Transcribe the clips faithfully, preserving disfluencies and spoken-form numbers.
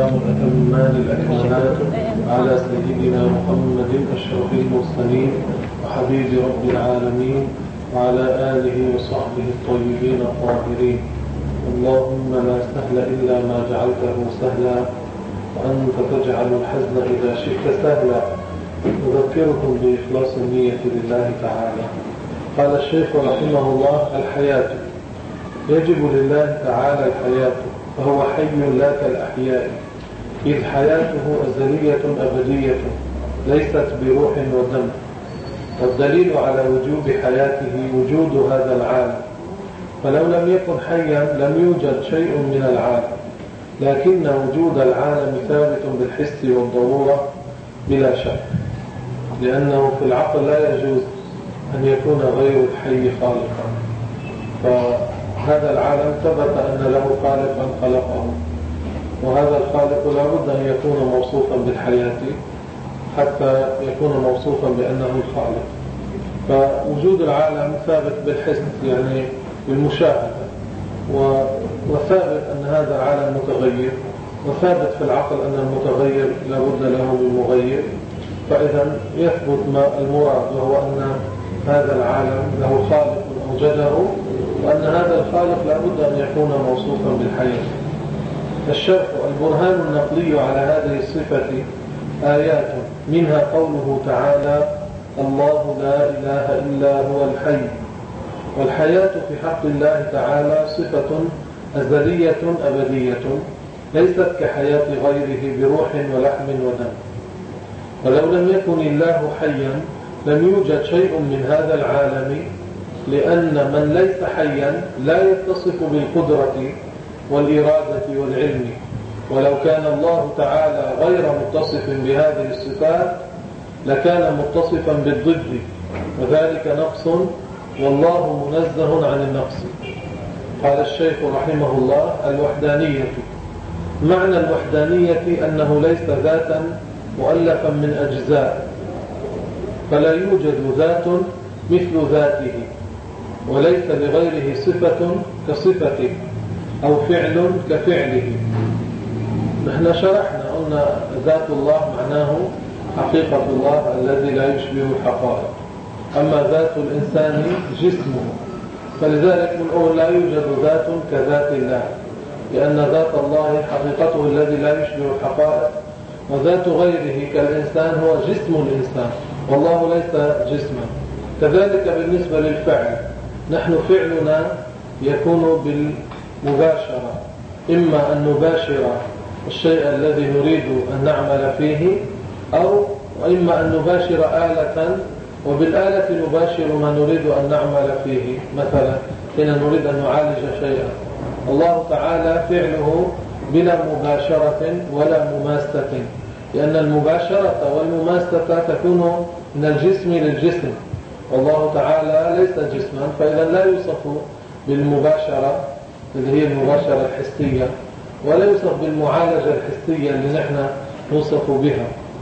والسلام الأتمان الأكملان على سيدنا محمد أشرف المرسلين وحبيب رب العالمين وعلى آله وصحبه الطيبين الطاهرين. اللهم لا سهل إلا ما جعلته سهلا وأنت تجعل الحزن إذا شئت سهلا. أذكركم بإخلاص النية لله تعالى. قال الشيخ رحمه الله: الحياة يجب لله تعالى الحياة، فهو حي لا كالأحياء، إذ حياته أزلية أبدية ليست بروح ودم. والدليل على وجوب حياته وجود هذا العالم، فلو لم يكن حيا لم يوجد شيء من العالم، لكن وجود العالم ثابت بالحس والضرورة بلا شك، لأنه في العقل لا يجوز أن يكون غير الحي خالقا. فهذا العالم ثبت أن له خالقا خلقه، وهذا الخالق لا بد أن يكون موصوفا بالحياة حتى يكون موصوفا بأنه الخالق. فوجود العالم ثابت بالحس، يعني بالمشاهدة، وثابت أن هذا العالم متغير، وثابت في العقل أن المتغير لا بد له من مغير. فإذا يثبت ما المراد، وهو أن هذا العالم له خالق أوجده، وأن هذا الخالق لا بد أن يكون موصوفا بالحياة. الشرح: البرهان النقلي على هذه الصفة آيات، منها قوله تعالى: الله لا إله إلا هو الحي. والحياة في حق الله تعالى صفة أزلية أبدية ليست كحياة غيره بروح ولحم ودم. ولو لم يكن الله حيا لم يوجد شيء من هذا العالم، لأن من ليس حيا لا يتصف بالقدرة والإرادة والعلم. ولو كان الله تعالى غير متصف بهذه الصفات لكان متصفا بالضد، وذلك نقص، والله منزه عن النقص. قال الشيخ رحمه الله: الوحدانية. معنى الوحدانية أنه ليس ذاتا مؤلفا من أجزاء، فلا يوجد ذات مثل ذاته، وليس لغيره صفة كصفته أو فعل كفعله. نحن شرحنا قلنا ذات الله معناه حقيقة الله الذي لا يشبه الحقائق، أما ذات الإنسان جسمه، فلذلك نقول لا يوجد ذات كذات الله، لأن ذات الله حقيقته الذي لا يشبه الحقائق، وذات غيره كالإنسان هو جسم الإنسان، والله ليس جسما. كذلك بالنسبة للفعل، نحن فعلنا يكون بالمباشرة، إما أن نباشر الشيء الذي نريد أن نعمل فيه، أو إما أن نباشر آلة، وبالآلة نباشر ما نريد أن نعمل فيه. مثلا حين نريد أن نعالج شيئا، الله تعالى فعله بلا مباشرة ولا مماسة، لأن المباشرة والمماسة تكون من الجسم للجسم، والله تعالى ليس جسما، فإذا لا يوصف بالمباشرة اللي هي المباشرة الحسية، ولا يوصف بالمعالجة الحسية اللي نحن نوصف بها.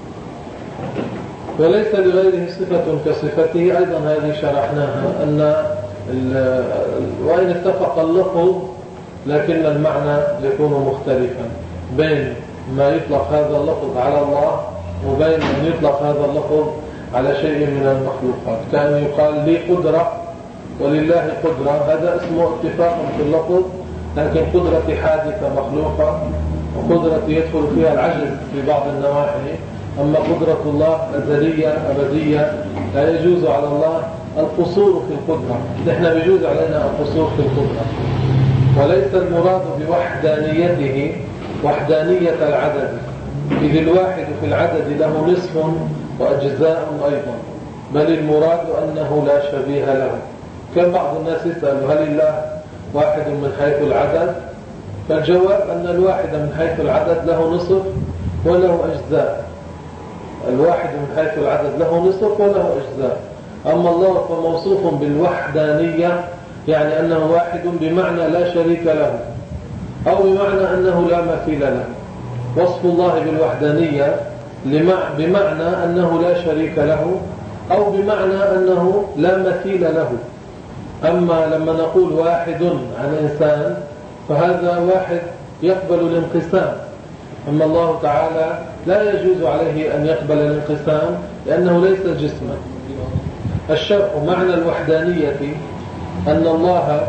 وليس لغيره صفة كصفته، أيضا هذه شرحناها، أن وإن اتفق اللفظ لكن المعنى يكون مختلفا بين ما يطلق هذا اللفظ على الله وبين أن يطلق هذا اللفظ على شيء من المخلوقات. كان يقال لي قدرة ولله قدرة، هذا اسمه اتفاق في اللفظ، لكن قدرة حادثة مخلوقة، وقدرة يدخل فيها العجز في بعض النواحي. أما قدرة الله أزلية أبدية، لا يجوز على الله القصور في القدرة، نحن بيجوز علينا القصور في القدرة. وليس المراد بوحدانيته وحدانية العدد، إذ الواحد في العدد له نصف وأجزاء أيضا، بل المراد أنه لا شبيه له. كان بعض الناس يسأل: هل الله واحد من حيث العدد؟ فالجواب أن الواحد من حيث العدد له نصف وله أجزاء. الواحد من حيث العدد له نصف وله أجزاء. أما الله فموصوف بالوحدانية، يعني أنه واحد بمعنى لا شريك له، أو بمعنى أنه لا مثيل له. وصف الله بالوحدانية بمعنى أنه لا شريك له، أو بمعنى أنه لا مثيل له. أما لما نقول واحد عن إنسان، فهذا واحد يقبل الانقسام، أما الله تعالى لا يجوز عليه أن يقبل الانقسام لأنه ليس جسما. الشرع معنى الوحدانية أن الله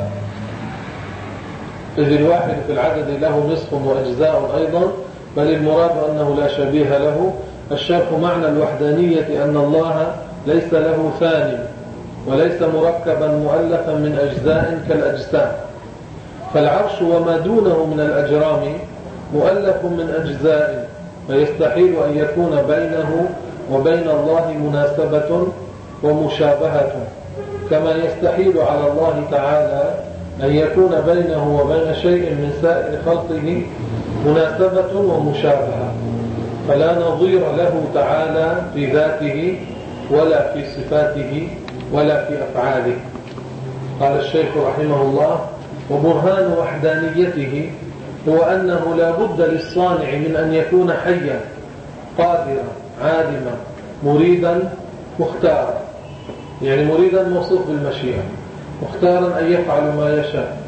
إذ الواحد في العدد له نصف وأجزاء أيضا، بل المراد أنه لا شبيه له. الشرح معنى الوحدانية أن الله ليس له ثاني وليس مركبا مؤلفا من أجزاء كالأجسام، فالعرش وما دونه من الأجرام مؤلف من أجزاء، فيستحيل أن يكون بينه وبين الله مناسبة ومشابهة، كما يستحيل على الله تعالى أن يكون بينه وبين شيء من سائر خلقه مناسبة ومشابهة، فلا نظير له تعالى في ذاته ولا في صفاته ولا في أفعاله. قال الشيخ رحمه الله: وبرهان وحدانيته هو أنه لا بد للصانع من أن يكون حيا قادرا عالما مريدا مختارا، يعني مريدا موصوف بالمشيئة، مختارا أن يفعل ما يشاء.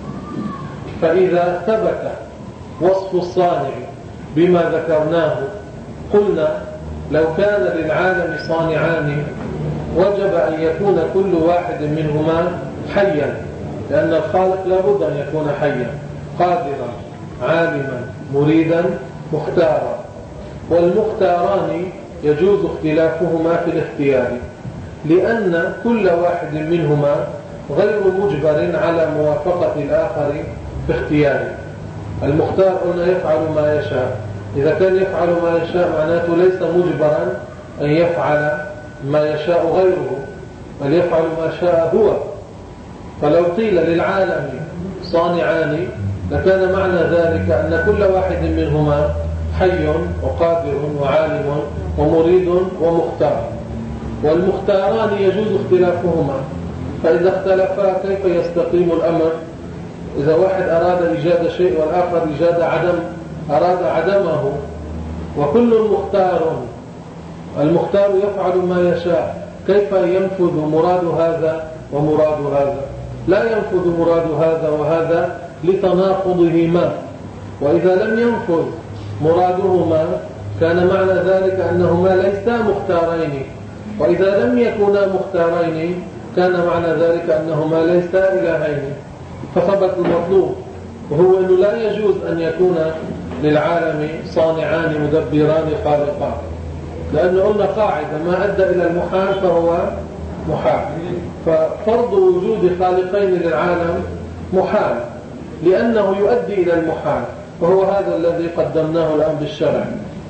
فإذا ثبت وصف الصانع بما ذكرناه قلنا لو كان للعالم صانعان وجب أن يكون كل واحد منهما حيا، لأن الخالق لا بد أن يكون حيا قادرا عالما مريدا مختارا، والمختاران يجوز اختلافهما في الاختيار، لأن كل واحد منهما غير مجبر على موافقة الآخر في اختياره. المختار قلنا يفعل ما يشاء، إذا كان يفعل ما يشاء معناته ليس مجبرا أن يفعل ما يشاء غيره، بل يفعل ما شاء هو. فلو قيل للعالم صانعان لكان معنى ذلك أن كل واحد منهما حي وقادر وعالم ومريد ومختار، والمختاران يجوز اختلافهما، فإذا اختلفا كيف يستقيم الأمر؟ إذا واحد أراد إيجاد شيء والآخر إيجاد عدم أراد عدمه، وكل مختار، المختار يفعل ما يشاء، كيف ينفذ مراد هذا ومراد هذا؟ لا ينفذ مراد هذا وهذا لتناقضهما، وإذا لم ينفذ مرادهما كان معنى ذلك أنهما ليسا مختارين، وإذا لم يكونا مختارين كان معنى ذلك أنهما ليسا إلهين، فثبت المطلوب، وهو أنه لا يجوز أن يكون للعالم صانعان مدبران خالقان، لأنه قلنا قاعدة: ما أدى إلى المحال فهو محال، ففرض وجود خالقين للعالم محال لأنه يؤدي إلى المحال، وهو هذا الذي قدمناه الآن بالشرع،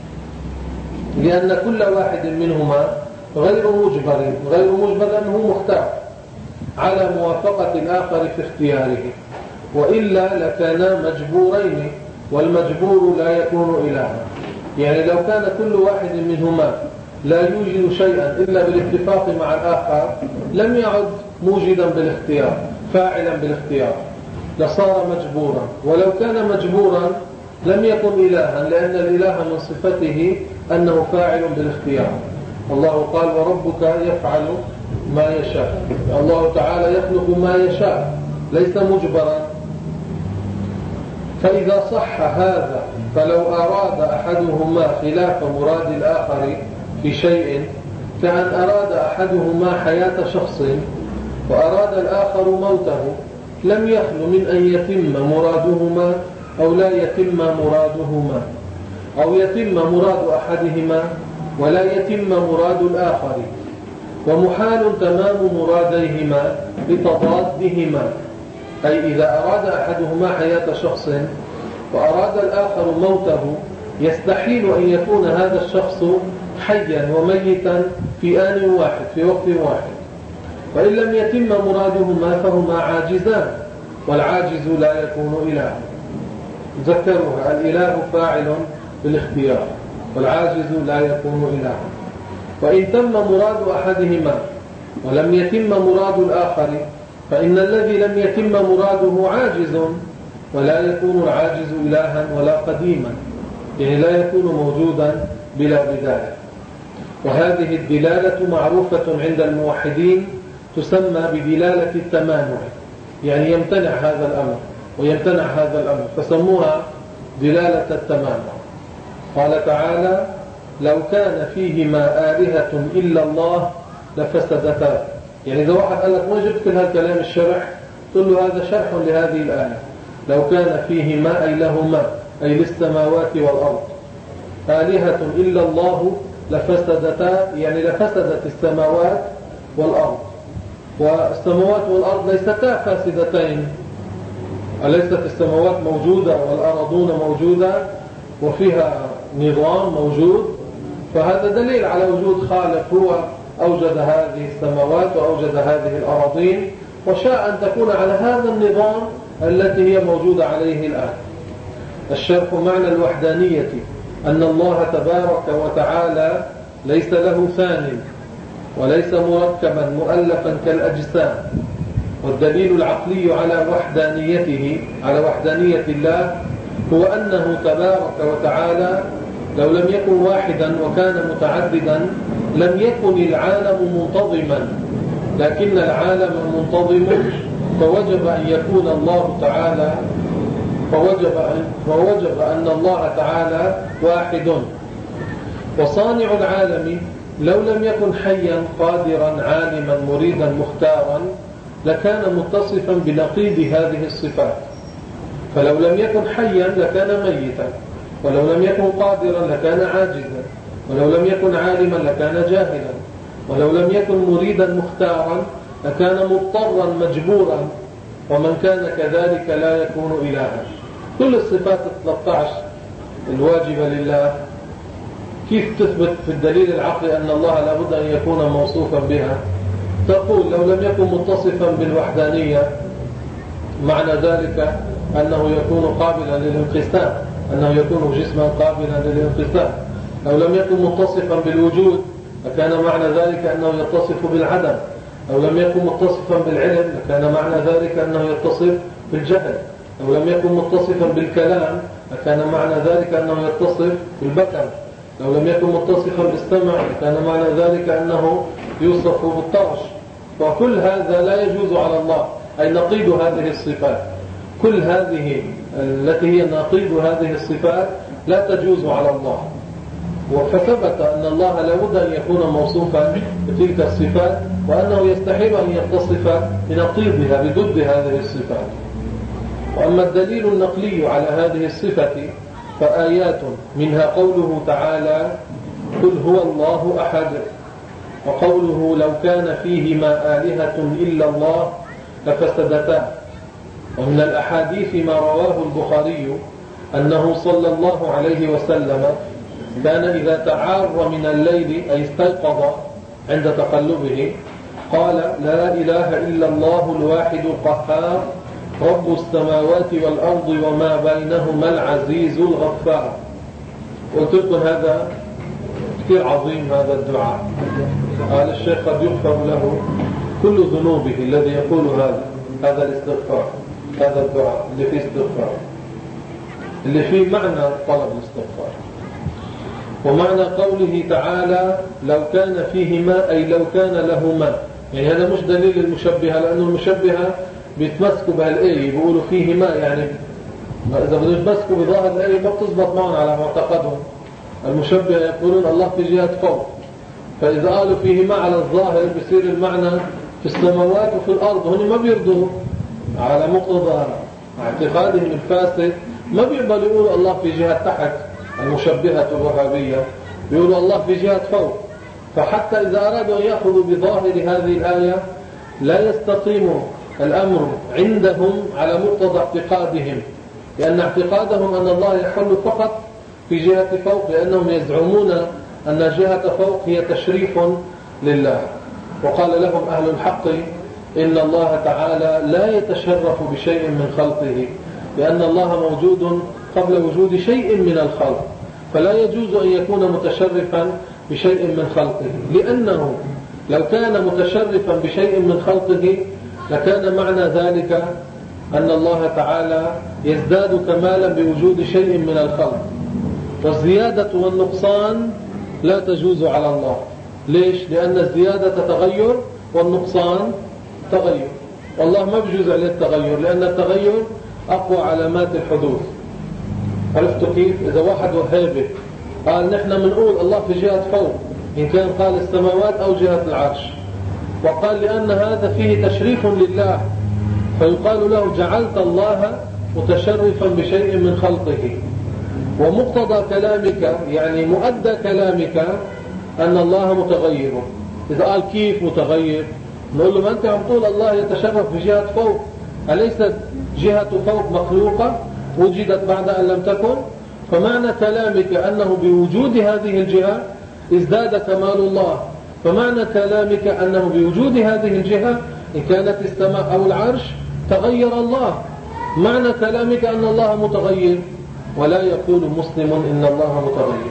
لأن كل واحد منهما غير مجبر غير مجبر أنه مختار على موافقة الآخر في اختياره، وإلا لكانا مجبورين، والمجبور لا يكون إلها. يعني لو كان كل واحد منهما لا يوجد شيئا إلا بالاتفاق مع الآخر لم يعد موجدا بالاختيار فاعلا بالاختيار، لصار مجبورا، ولو كان مجبورا لم يكن إلها، لأن الإله من صفته أنه فاعل بالاختيار. الله قال: وربك يفعل ما يشاء، الله تعالى يخلق ما يشاء ليس مجبرا. فإذا صح هذا فلو أراد أحدهما خلاف مراد الآخر في شيء، كأن أراد أحدهما حياة شخص وأراد الآخر موته، لم يخل من أن يتم مرادهما أو لا يتم مرادهما، أو يتم مراد أحدهما ولا يتم مراد الآخر، ومحال تمام مراديهما لتضادهما. أي إذا أراد أحدهما حياة شخص وأراد الآخر موته، يستحيل أن يكون هذا الشخص حيا وميتا في آن واحد في وقت واحد، وإن لم يتم مرادهما فهما عاجزان، والعاجز لا يكون إله. ذكروها: الإله فاعل بالاختيار، والعاجز لا يكون إله. وإن تم مراد أحدهما ولم يتم مراد الآخر، فإن الذي لم يتم مراده عاجز، ولا يكون العاجز إلها ولا قديما، يعني لا يكون موجودا بلا بداية. وهذه الدلالة معروفة عند الموحدين، تسمى بدلالة التمانع، يعني يمتنع هذا الأمر ويمتنع هذا الأمر، فسموها دلالة التمانع. قال تعالى: لو كان فيهما آلهة إلا الله لفسدتا. يعني إذا واحد قال لك ما جبت كل هالكلام الشرح، تقول له هذا شرح لهذه الآية. لو كان فيهما أي لهما أي للسماوات والأرض آلهة إلا الله لفسدتا، يعني لفسدت السماوات والأرض. والسماوات والأرض ليستا فاسدتين، أليست السماوات موجودة والأرضون موجودة وفيها نظام موجود؟ فهذا دليل على وجود خالق هو أوجد هذه السماوات وأوجد هذه الأراضين، وشاء أن تكون على هذا النظام التي هي موجودة عليه الآن. الشرح: معنى الوحدانية أن الله تبارك وتعالى ليس له ثان وليس مركبا مؤلفا كالأجسام. والدليل العقلي على وحدانيته على وحدانية الله هو أنه تبارك وتعالى لو لم يكن واحدا وكان متعددا لم يكن العالم منتظما، لكن العالم منتظم، فوجب أن يكون الله تعالى فوجب أن, فوجب أن الله تعالى واحد. وصانع العالم لو لم يكن حيا قادرا عالما مريدا مختارا لكان متصفا بنقيض هذه الصفات. فلو لم يكن حيا لكان ميتا، ولو لم يكن قادرا لكان عاجزا، ولو لم يكن عالما لكان جاهلا، ولو لم يكن مريدا مختارا لكان مضطرا مجبورا، ومن كان كذلك لا يكون إلها. كل الصفات الثلاث عشر الواجبة لله كيف تثبت في الدليل العقلي أن الله لابد أن يكون موصوفا بها؟ تقول لو لم يكن متصفا بالوحدانية معنى ذلك أنه يكون قابلا للانقسام، أنه يكون جسما قابلا للانقسام. لو لم يكن متصفا بالوجود لكان معنى ذلك أنه يتصف بالعدم. لو لم يكن متصفا بالعلم لكان معنى ذلك أنه يتصف بالجهل. لو لم يكن متصفا بالكلام لكان معنى ذلك أنه يتصف بالبكر. لو لم يكن متصفا بالسمع لكان معنى ذلك أنه يوصف بالطرش. وكل هذا لا يجوز على الله، أي نقيض هذه الصفات. كل هذه التي هي نقيض هذه الصفات لا تجوز على الله. فثبت أن الله لابد أن يكون موصوفا بتلك الصفات، وأنه يستحيل أن يتصف بنقيضها بضد هذه الصفات. وأما الدليل النقلي على هذه الصفة فآيات، منها قوله تعالى: قل هو الله أحد، وقوله: لو كان فيهما آلهة إلا الله لفسدتا. ومن الأحاديث ما رواه البخاري أنه صلى الله عليه وسلم كان إذا تعار من الليل أي استيقظ عند تقلبه قال: لا إله إلا الله الواحد القهار رب السماوات والأرض وما بينهما العزيز الغفار. قلت لكم هذا كثير عظيم هذا الدعاء. قال الشيخ: قد يغفر له كل ذنوبه الذي يقول هذا هذا الاستغفار، هذا الدعاء اللي فيه استغفار، اللي فيه معنى طلب الاستغفار. ومعنى قوله تعالى: لو كان فيهما أي لو كان لهما، يعني هذا مش دليل المشبهة، لأنه المشبهة بيتمسكوا بهالآية بيقولوا فيهما، يعني إذا بدهم يتمسكوا بظاهر الآية ما بتزبط معهم على معتقدهم. المشبهة يقولون الله في جهة فوق، فإذا قالوا فيهما على الظاهر بيصير المعنى في السماوات وفي الأرض. هن ما بيرضوا على مقتضى اعتقادهم الفاسد، ما بيقبلوا يقولوا الله في جهة تحت. المشبهة الوهابية بيقولوا الله في جهة فوق. فحتى إذا أرادوا أن يأخذوا بظاهر هذه الآية لا يستقيم الأمر عندهم على مقتضى اعتقادهم، لأن اعتقادهم أن الله يحل فقط في جهة فوق، لأنهم يزعمون أن جهة فوق هي تشريف لله. وقال لهم أهل الحق: إن الله تعالى لا يتشرف بشيء من خلقه، لأن الله موجود قبل وجود شيء من الخلق، فلا يجوز أن يكون متشرفا بشيء من خلقه، لأنه لو كان متشرفا بشيء من خلقه لكان معنى ذلك أن الله تعالى يزداد كمالا بوجود شيء من الخلق. والزيادة والنقصان لا تجوز على الله. ليش؟ لأن الزيادة تغير والنقصان تغير، والله ما بيجوز عليه التغير، لأن التغير أقوى علامات الحدوث. عرفتوا كيف؟ إذا واحد وهابي قال نحن بنقول الله في جهة فوق، إن كان قال السماوات أو جهة العرش، وقال لأن هذا فيه تشريف لله، فيقال له جعلت الله متشرفا بشيء من خلقه. ومقتضى كلامك يعني مؤدى كلامك أن الله متغير. إذا قال كيف متغير؟ نقول له ما أنت عم تقول الله يتشرف بجهة فوق، أليست جهة فوق مخلوقة وجدت بعد أن لم تكن؟ فمعنى كلامك أنه بوجود هذه الجهة ازداد كمال الله، فمعنى كلامك أنه بوجود هذه الجهة إن كانت السماء أو العرش تغير الله. معنى كلامك أن الله متغير، ولا يقول مسلم إن الله متغير،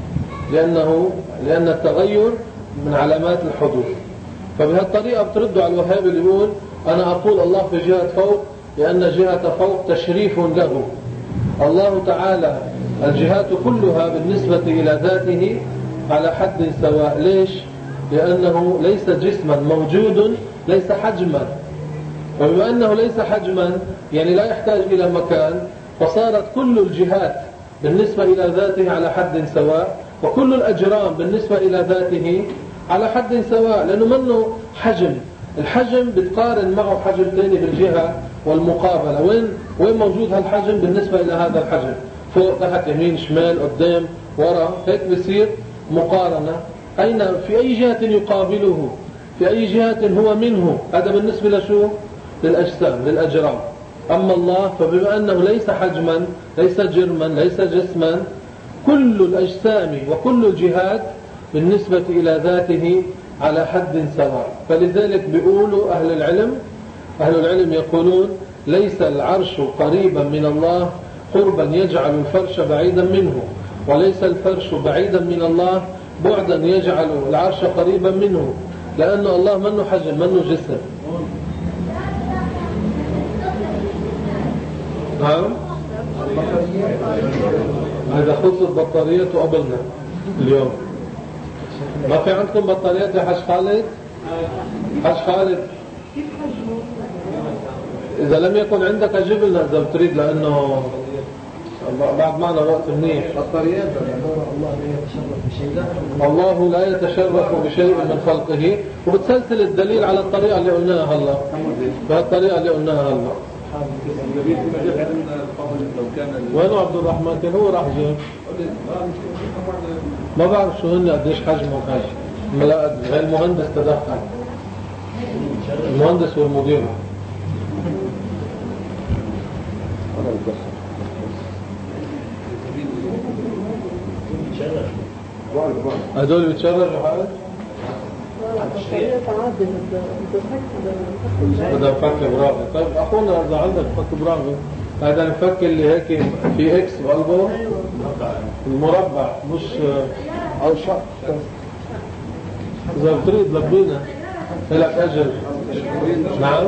لأنه لأن التغير من علامات الحدوث. فبهالطريقة بتردوا على الوهابي اللي يقول أنا أقول الله في جهة فوق لأن جهة فوق تشريف له. الله تعالى الجهات كلها بالنسبة إلى ذاته على حد سواء. ليش؟ لأنه ليس جسما موجود، ليس حجما، وبما أنه ليس حجما يعني لا يحتاج إلى مكان، فصارت كل الجهات بالنسبة إلى ذاته على حد سواء، وكل الأجرام بالنسبة إلى ذاته على حد سواء، لأنه منه حجم. الحجم بتقارن معه حجم ثاني بالجهة والمقابلة. وين وين موجود هالحجم بالنسبة إلى هذا الحجم؟ فوق، تحت، يمين، شمال، قدام، وراء، هيك بصير مقارنة. أين في أي جهة يقابله، في أي جهة هو منه. هذا بالنسبة لشو؟ للأجسام، للأجرام. أما الله فبما أنه ليس حجما، ليس جرما، ليس جسما، كل الأجسام وكل الجهات بالنسبة إلى ذاته على حد سواء. فلذلك بيقولوا أهل العلم أهل العلم يقولون ليس العرش قريبا من الله قربا يجعل الفرش بعيدا منه، وليس الفرش بعيدا من الله بعدا يجعل العرش قريبا منه، لأن الله منه حجم، منه جسم. نعم، إذا خلصت بطاريته قبلنا اليوم. ما في عندكم بطاريات يا حاج خالد؟ حاج خالد إذا لم يكن عندك أجيب لنا إذا بتريد، لأنه بعد معنا وقت منيح. بطاريات الله لا يتشرف بشيء، الله لا يتشرف بشيء من خلقه. وبتسلسل الدليل على الطريقة اللي قلناها هلا، بهالطريقة اللي قلناها هلا. وينه عبد الرحمن؟ كان هو راح جاي، ما بعرف شو هن قديش حجمه هاي. لا غير المهندس تدخل، المهندس والمدير. هدول بيتشرجوا حالك؟ بدنا نفك براغي. طيب أخونا إذا عندك فك براغي، هذا الفك اللي هيك في إكس بقلبه المربع، مش أو شق. إذا بتريد لبينا لك أجر. نعم،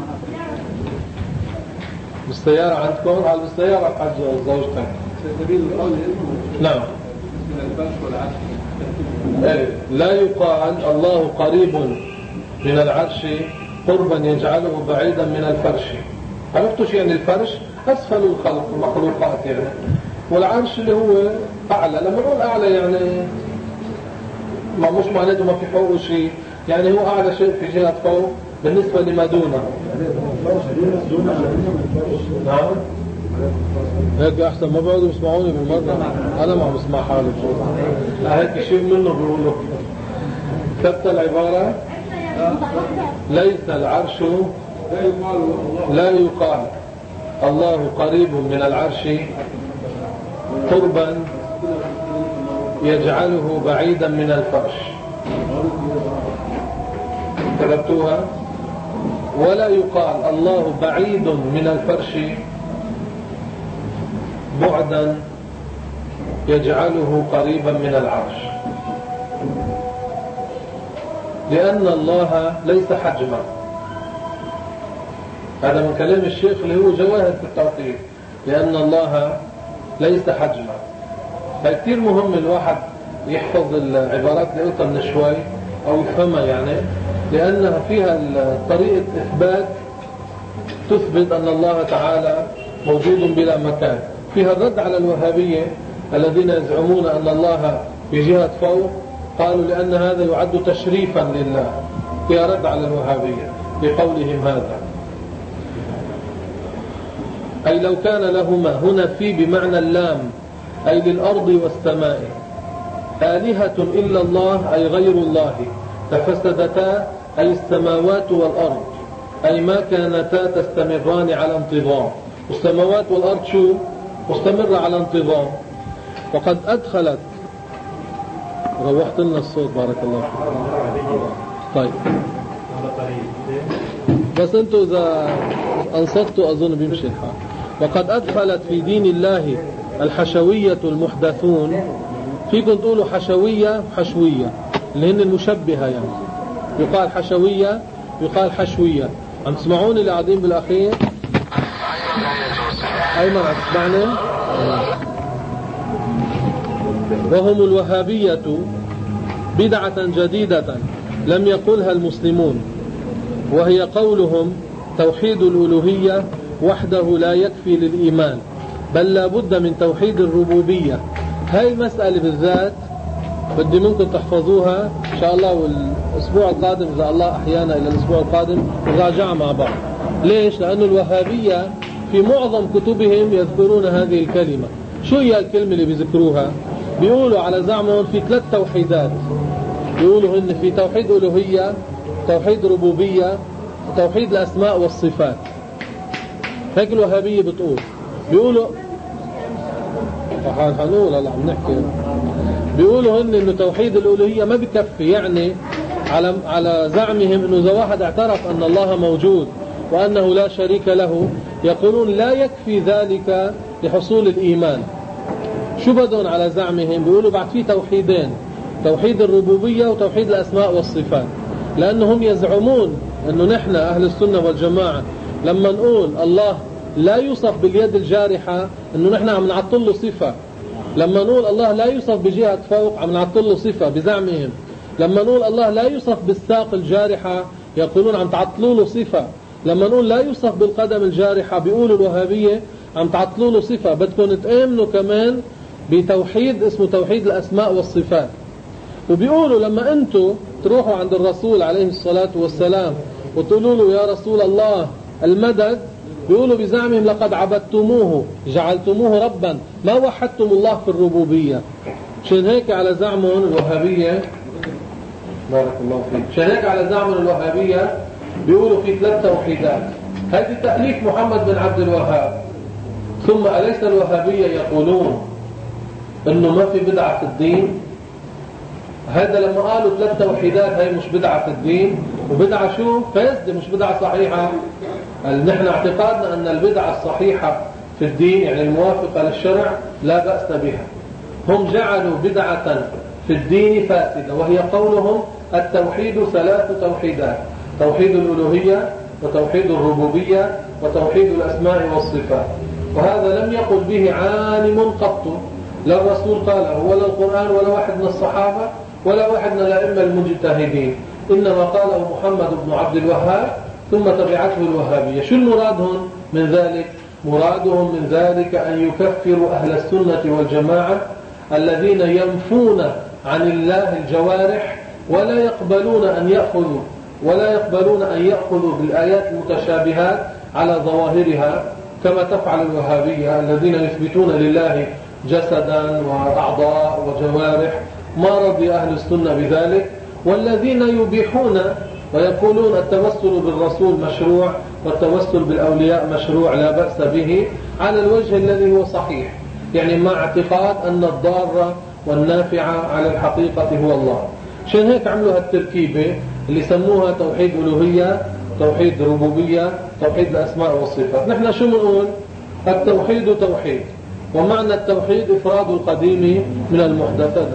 بالسيارة عندكم؟ على بالسيارة حج زوجتك. نعم. لا يقال الله قريب من العرش قربا يجعله بعيدا من الفرش. عرفتوا شو يعني الفرش؟ أسفل الخلق، المخلوقات يعني. والعرش اللي هو أعلى. لما نقول أعلى يعني ما مش معناته ما في فوقه شيء، يعني هو أعلى شيء في جهة فوق بالنسبة لما دونه. نعم، هيك أحسن. ما بيقعدوا يسمعوني بالمرة، أنا ما بسمع حالي. لا هيك شيء منه بيقولوا. ثبت العبارة. ليس العرش، لا يقال الله قريب من العرش قربا يجعله بعيدا من الفرش. كتبتوها. ولا يقال الله بعيد من الفرش بعدا يجعله قريبا من العرش، لأن الله ليس حجما. هذا من كلام الشيخ اللي هو جواهر في التوقيف. لأن الله ليس حجما. فكتير مهم الواحد يحفظ العبارات اللي قلتها من شوي أو يفهمها، يعني لأنها فيها طريقة إثبات تثبت أن الله تعالى موجود بلا مكان. فيها الرد على الوهابية الذين يزعمون أن الله بجهة فوق، قالوا لأن هذا يعد تشريفا لله، في رد على الوهابية بقولهم هذا. أي لو كان لهما هنا في بمعنى اللام، أي للأرض والسماء، آلهة إلا الله أي غير الله، ففسدتا أي السماوات والأرض، أي ما كانتا تستمران على انتظام. والسماوات والأرض شو؟ مستمرة على انتظام. وقد أدخلت، روحت لنا الصوت بارك الله فيك. طيب بس أنتوا إذا أنصتوا أظن بيمشي الحال. وقد أدخلت في دين الله الحشوية المحدثون. فيكم تقولوا حشوية حشوية اللي هن المشبهة، يعني يقال حشوية يقال حشوية. عم تسمعوني اللي قاعدين بالأخير؟ أيمن عم تسمعني؟ وهم الوهابية بدعة جديدة لم يقلها المسلمون، وهي قولهم توحيد الألوهية وحده لا يكفي للإيمان، بل لا بد من توحيد الربوبية. هاي المسألة بالذات بدي منكم تحفظوها إن شاء الله، والأسبوع القادم إذا الله أحيانا إلى الأسبوع القادم نراجع مع بعض. ليش؟ لأن الوهابية في معظم كتبهم يذكرون هذه الكلمة. شو هي الكلمة اللي بيذكروها؟ بيقولوا على زعمهم في ثلاث توحيدات. بيقولوا إن في توحيد ألوهية، توحيد ربوبية، توحيد الأسماء والصفات. هيك الوهابية بتقول. بيقولوا حنقول هلا عم نحكي، بيقولوا هن إنه توحيد الألوهية ما بكفي، يعني على على زعمهم إنه إذا واحد اعترف أن الله موجود وأنه لا شريك له، يقولون لا يكفي ذلك لحصول الإيمان. شو بدون على زعمهم؟ بيقولوا بعد في توحيدين، توحيد الربوبية وتوحيد الأسماء والصفات، لأنهم يزعمون أنه نحن أهل السنة والجماعة لما نقول الله لا يوصف باليد الجارحة أنه نحن عم نعطل له صفة. لما نقول الله لا يوصف بجهة فوق عم نعطل له صفة بزعمهم. لما نقول الله لا يوصف بالساق الجارحة يقولون عم تعطلوا له صفة. لما نقول لا يوصف بالقدم الجارحة بيقولوا الوهابية عم تعطلوا له صفة. بدكم تآمنوا كمان بتوحيد اسمه توحيد الأسماء والصفات. وبيقولوا لما أنتوا تروحوا عند الرسول عليه الصلاة والسلام وتقولوا له يا رسول الله المدد، بيقولوا بزعمهم لقد عبدتموه جعلتموه ربا، ما وحدتم الله في الربوبية. عشان هيك على زعمهم الوهابية، بارك الله فيك، عشان هيك على زعمهم الوهابية بيقولوا في ثلاث توحيدات. هذه تأليف محمد بن عبد الوهاب. ثم أليس الوهابية يقولون إنه ما في بدعة في الدين؟ هذا لما قالوا ثلاث توحيدات هاي مش بدعة في الدين، وبدعة شو؟ فاسدة، مش بدعة صحيحة. نحن اعتقادنا أن البدعة الصحيحة في الدين يعني الموافقة للشرع لا بأس بها. هم جعلوا بدعة في الدين فاسدة، وهي قولهم التوحيد ثلاث توحيدات: توحيد الألوهية وتوحيد الربوبية وتوحيد الأسماء والصفات. وهذا لم يقل به عالم قط، لا الرسول قاله ولا القرآن ولا واحد من الصحابة ولا واحد من الأئمة المجتهدين، إنما قاله محمد بن عبد الوهاب ثم تبعته الوهابية. شو المرادهم من ذلك؟ مرادهم من ذلك أن يكفروا أهل السنة والجماعة الذين ينفون عن الله الجوارح ولا يقبلون أن يأخذوا ولا يقبلون أن يأخذوا بالآيات المتشابهات على ظواهرها كما تفعل الوهابية الذين يثبتون لله جسدا وأعضاء وجوارح. ما رضي أهل السنة بذلك. والذين يبيحون ويقولون التوسل بالرسول مشروع والتوسل بالأولياء مشروع لا بأس به على الوجه الذي هو صحيح، يعني مع اعتقاد أن الضار والنافع على الحقيقة هو الله. عشان هيك عملوا هالتركيبة اللي سموها توحيد ألوهية، توحيد ربوبية، توحيد الأسماء والصفات. نحن شو بنقول؟ التوحيد توحيد، ومعنى التوحيد إفراد القديم من المحدثات،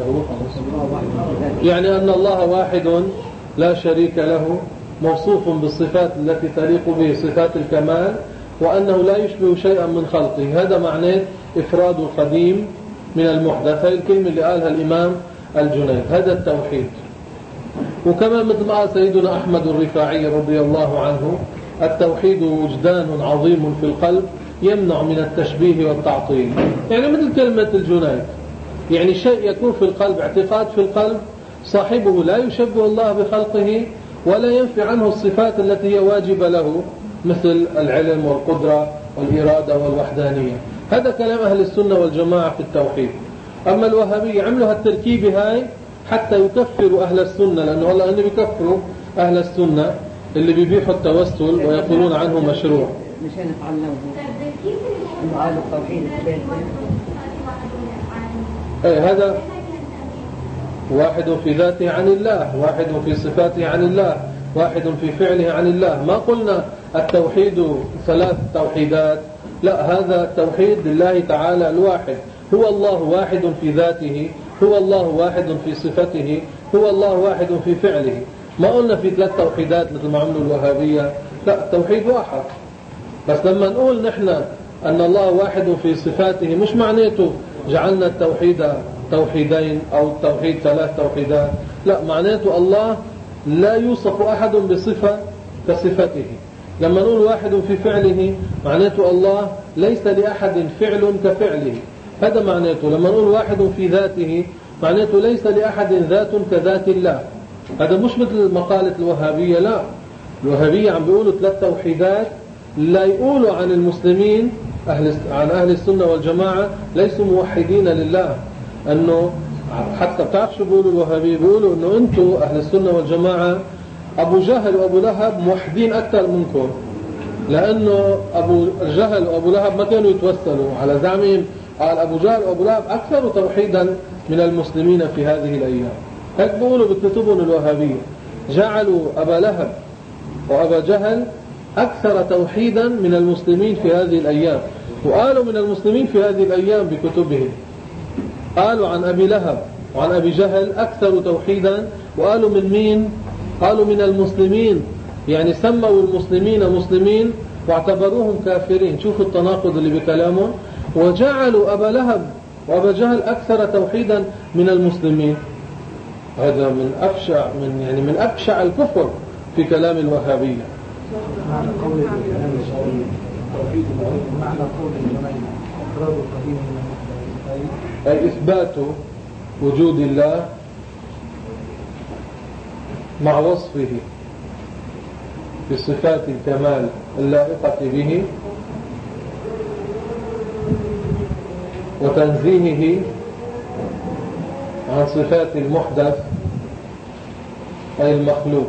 يعني أن الله واحد لا شريك له موصوف بالصفات التي تليق به صفات الكمال، وأنه لا يشبه شيئا من خلقه. هذا معناه إفراد القديم من المحدث. هذه الكلمة اللي قالها الإمام الجنيد، هذا التوحيد. وكما مثل ما قال سيدنا أحمد الرفاعي رضي الله عنه: التوحيد وجدان عظيم في القلب يمنع من التشبيه والتعطيل. يعني مثل كلمة الجنيد يعني شيء يكون في القلب، اعتقاد في القلب، صاحبه لا يشبه الله بخلقه ولا ينفي عنه الصفات التي هي واجبة له مثل العلم والقدرة والإرادة والوحدانية. هذا كلام أهل السنة والجماعة في التوحيد. أما الوهابية عملوا هالتركيبة هاي حتى يكفروا أهل السنة، لأنه والله اللي بيكفروا أهل السنة اللي بيبيحوا التوسل ويقولون عنه مشروع. مشان نتعلمه إنه عالم التوحيد أي هذا واحد في ذاته عن الله، واحد في صفاته عن الله، واحد في فعله عن الله. ما قلنا التوحيد ثلاث توحيدات، لا، هذا التوحيد لله تعالى الواحد. هو الله واحد في ذاته، هو الله واحد في صفته، هو الله واحد في فعله. ما قلنا في ثلاث توحيدات مثل ما عملوا الوهابية، لا، التوحيد واحد. بس لما نقول نحن أن الله واحد في صفاته مش معناته جعلنا التوحيد توحيدين أو التوحيد ثلاث توحيدات، لا، معناته الله لا يوصف أحد بصفة كصفته. لما نقول واحد في فعله معناته الله ليس لأحد فعل كفعله، هذا معناته. لما نقول واحد في ذاته معناته ليس لأحد ذات كذات الله. هذا مش مثل مقالة الوهابية، لا، الوهابية عم بيقولوا ثلاث توحيدات، لا يقولوا عن المسلمين أهل عن أهل السنة والجماعة ليسوا موحدين لله. أنه حتى بتعرف شو بيقولوا الوهابية؟ بيقولوا أنه أنتم أهل السنة والجماعة أبو جهل وأبو لهب موحدين أكثر منكم، لأنه أبو جهل وأبو لهب ما كانوا يتوسلوا على زعمهم. قال أبو جهل وأبو لهب أكثر توحيدا من المسلمين في هذه الأيام. هيك بيقولوا بكتبهم الوهابية، جعلوا أبا لهب وأبا جهل أكثر توحيدا من المسلمين في هذه الأيام. وقالوا من المسلمين في هذه الأيام بكتبهم، قالوا عن أبي لهب وعن أبي جهل أكثر توحيدا. وقالوا من مين؟ قالوا من المسلمين، يعني سموا المسلمين مسلمين واعتبروهم كافرين. شوفوا التناقض اللي بكلامهم. وجعلوا أبا لهب وأبا جهل أكثر توحيدا من المسلمين. هذا من أبشع من يعني من أبشع الكفر في كلام الوهابية. معنى قول التوحيد معنى قول الجمعين إفراد القديم من المحدث، أي إثبات وجود الله مع وصفه بصفات الكمال اللائقة به، وتنزيهه عن صفات المحدث أي المخلوق.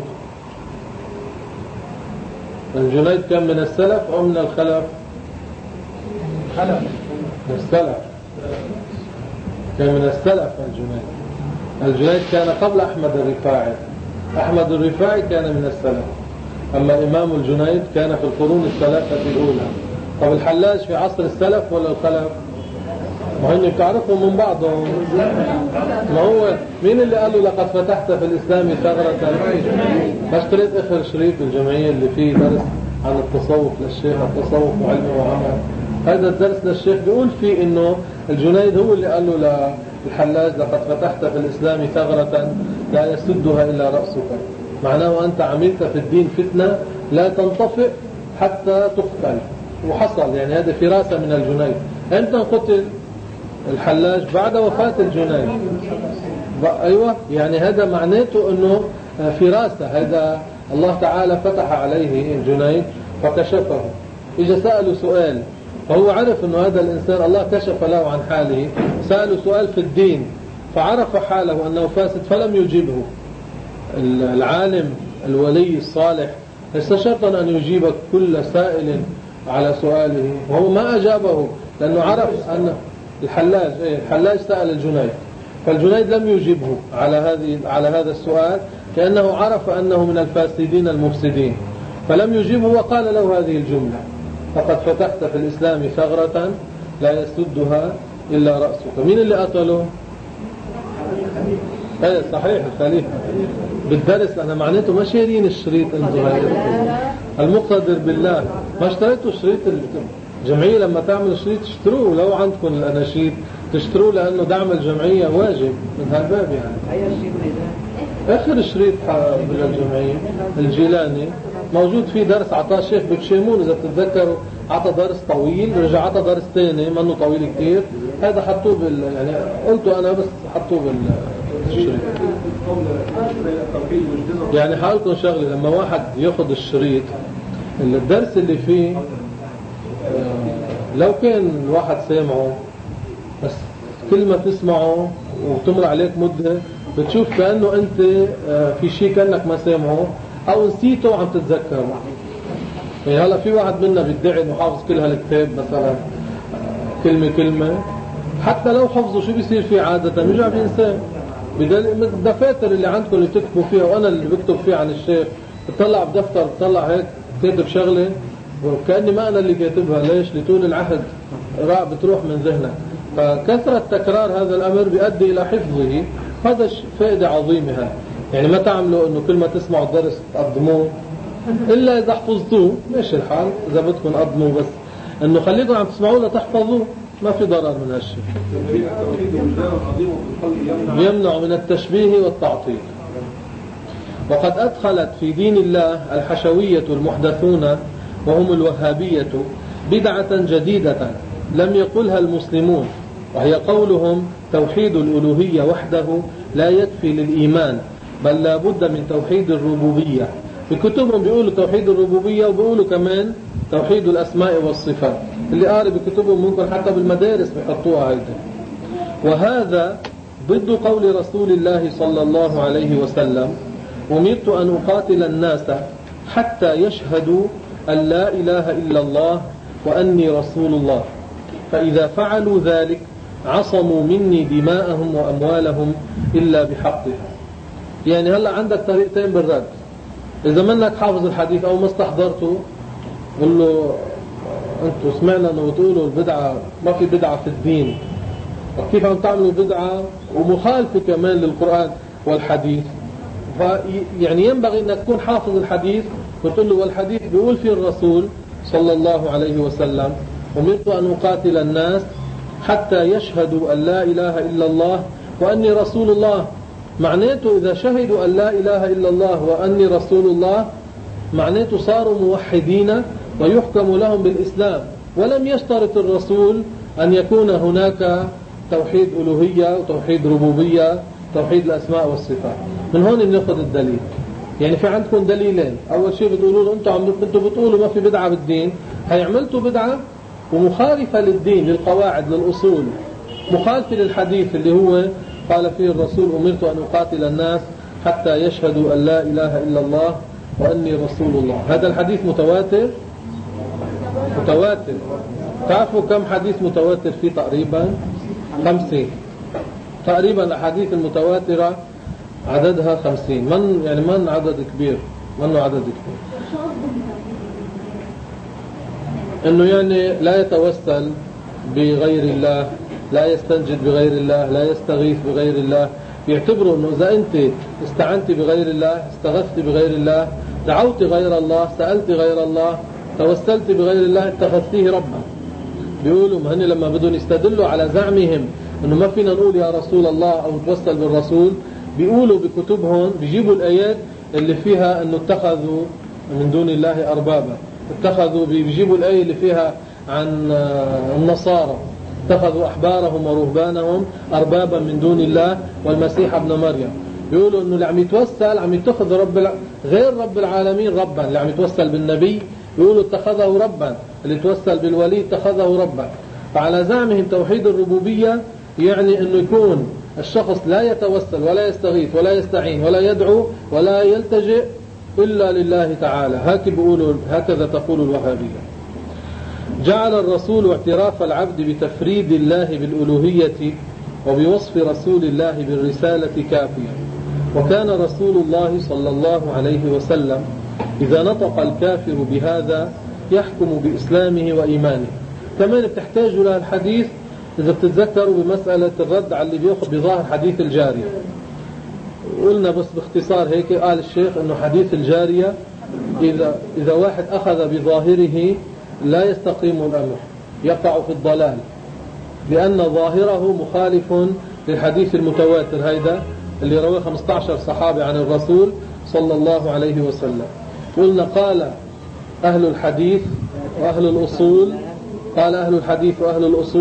الجنيد كان من السلف أو من الخلف؟ خلف من السلف، كان من السلف. الجنيد الجنيد كان قبل أحمد الرفاعي. أحمد الرفاعي كان من السلف، أما إمام الجنيد كان في القرون الثلاثة الأولى. طب الحلاج في عصر السلف ولا الخلف؟ ما هن بتعرفوا من بعضهم. ما هو مين اللي قال له لقد فتحت في الإسلام ثغرة؟ ما اشتريت آخر شريط الجمعية اللي فيه درس عن التصوف للشيخ، التصوف وعلم وعمل. هذا الدرس للشيخ بيقول فيه إنه الجنيد هو اللي قال له للحلاج لقد فتحت في الإسلام ثغرة لا يسدها إلا رأسك. معناه أنت عملت في الدين فتنة لا تنطفئ حتى تقتل. وحصل يعني هذا فراسة من الجنيد. أنت قتل الحلاج بعد وفاة الجنيد. أيوة، يعني هذا معناته أنه فراسة. هذا الله تعالى فتح عليه الجنيد فكشفه. إجا سأله سؤال فهو عرف أنه هذا الإنسان الله كشف له عن حاله. سأله سؤال في الدين فعرف حاله أنه فاسد فلم يجيبه. العالم الولي الصالح ليس شرطا أن يجيب كل سائل على سؤاله، وهو ما أجابه لأنه عرف أن الحلاج إيه الحلاج سأل الجنيد، فالجنيد لم يجيبه على هذه على هذا السؤال كأنه عرف أنه من الفاسدين المفسدين، فلم يجيبه وقال له هذه الجملة: فقد فتحت في الإسلام ثغرة لا يسدها إلا رأسك. مين اللي قتله؟ ايه صحيح، الخليفة. بالدرس أنا معناته ما شارين الشريط انتم. المقتدر بالله ما اشتريتوا الشريط. الجمعية لما تعمل شريط تشتروه، لو عندكم الأناشيد تشتروه لأنه دعم الجمعية واجب من هالباب. يعني آخر شريط من الجمعية الجيلاني موجود فيه درس عطاه الشيخ بتشيمون إذا تتذكروا. عطى درس طويل، رجع عطى درس تاني منه طويل كتير، هذا حطوه بال يعني قلته أنا بس حطوه بالشريط. يعني حقولكم شغلة، لما واحد ياخد الشريط الدرس اللي فيه لو كان واحد سامعه بس كل ما تسمعه وتمر عليك مدة بتشوف كأنه أنت في شيء كأنك ما سامعه أو نسيته وعم تتذكره. يعني هلا في واحد منا بيدعي إنه حافظ كل هالكتاب مثلا كلمة كلمة، حتى لو حفظه شو بيصير فيه عادة بيرجع بينساه. بالدفاتر اللي عندكم اللي بتكتبوا فيها وأنا اللي بكتب فيه عن الشيخ بتطلع بدفتر بتطلع هيك كاتب شغلة وكأني ما أنا اللي كاتبها. ليش؟ لطول العهد راح بتروح من ذهنك. فكثرة تكرار هذا الأمر بيؤدي إلى حفظه. هذا فائدة عظيمة هذا. يعني ما تعملوا إنه كل ما تسمعوا الدرس تقدموه إلا إذا حفظتوه ماشي الحال، إذا بدكم قدموه بس إنه خليكم عم تسمعوه لتحفظوه ما في ضرر من هالشيء. يمنع من التشبيه والتعطيل. وقد أدخلت في دين الله الحشوية المحدثون وهم الوهابية بدعة جديدة لم يقلها المسلمون، وهي قولهم توحيد الألوهية وحده لا يكفي للإيمان بل لا بد من توحيد الربوبية. في كتبهم بيقولوا توحيد الربوبية وبيقولوا كمان توحيد الأسماء والصفات. اللي قارئ بكتبهم ممكن حتى بالمدارس بيحطوها هيدا. وهذا ضد قول رسول الله صلى الله عليه وسلم أمرت أن أقاتل الناس حتى يشهدوا أن لا إله إلا الله وأني رسول الله، فإذا فعلوا ذلك عصموا مني دماءهم وأموالهم إلا بحقها. يعني هلأ عندك طريقتين بالرد. إذا منك حافظ الحديث أو ما استحضرته قل له أنتوا سمعنا أنه بتقولوا البدعة ما في بدعة في الدين، كيف عم تعملوا بدعة ومخالفة كمان للقرآن والحديث؟ يعني ينبغي أنك تكون حافظ الحديث وتقول له والحديث بيقول فيه الرسول صلى الله عليه وسلم أمرت أن أقاتل الناس حتى يشهدوا أن لا إله إلا الله وأني رسول الله. معناته إذا شهدوا أن لا إله إلا الله وأني رسول الله معناته صاروا موحدين ويحكم لهم بالإسلام، ولم يشترط الرسول أن يكون هناك توحيد ألوهية وتوحيد ربوبية توحيد الأسماء والصفات. من هون بناخذ الدليل. يعني في عندكم دليلين. أول شيء بتقولوا له أنتم عم انتم بتقولوا ما في بدعة بالدين، هي عملتوا بدعة ومخالفة للدين للقواعد للأصول، مخالفة للحديث اللي هو قال فيه الرسول أمرت أن أقاتل الناس حتى يشهدوا أن لا إله إلا الله وأني رسول الله. هذا الحديث متواتر متواتر تعرفوا كم حديث متواتر فيه؟ تقريبا خمسين. تقريبا الأحاديث المتواترة عددها خمسين. من يعني من عدد كبير، منه عدد كبير. انه يعني لا يتوسل بغير الله، لا يستنجد بغير الله، لا يستغيث بغير الله. بيعتبروا انه اذا انت استعنت بغير الله، استغثت بغير الله، دعوت غير الله، سألت غير الله، توسلت بغير الله، اتخذتيه ربا. بيقولوا ما هن لما بدهم يستدلوا على زعمهم انه ما فينا نقول يا رسول الله او نتوسل بالرسول، بيقولوا بكتبهم بيجيبوا الايات اللي فيها انه اتخذوا من دون الله اربابا. اتخذوا بيجيبوا الايه اللي فيها عن النصارى اتخذوا احبارهم ورهبانهم اربابا من دون الله والمسيح ابن مريم. بيقولوا انه اللي عم يتوسل عم يتخذ رب الع... غير رب العالمين ربا. اللي عم يتوسل بالنبي بيقولوا اتخذه ربا، اللي يتوسل بالولي اتخذه ربا. فعلى زعمهم توحيد الربوبية يعني انه يكون الشخص لا يتوسل ولا يستغيث ولا يستعين ولا يدعو ولا يلتجئ إلا لله تعالى. هكذا بيقولوا، هكذا تقول الوهابية. جعل الرسول اعتراف العبد بتفريد الله بالألوهية وبوصف رسول الله بالرسالة كافيا. وكان رسول الله صلى الله عليه وسلم إذا نطق الكافر بهذا يحكم بإسلامه وإيمانه. كمان بتحتاجوا لها الحديث إذا بتتذكروا بمسألة الرد على اللي بيأخذ بظاهر حديث الجارية. قلنا بس باختصار هيك قال الشيخ إنه حديث الجارية إذا إذا واحد أخذ بظاهره لا يستقيم الأمر، يقع في الضلال، لأن ظاهره مخالف للحديث المتواتر هيدا اللي رواه خمسة عشر صحابي عن الرسول صلى الله عليه وسلم. قلنا قال أهل الحديث وأهل الأصول، قال أهل الحديث وأهل الأصول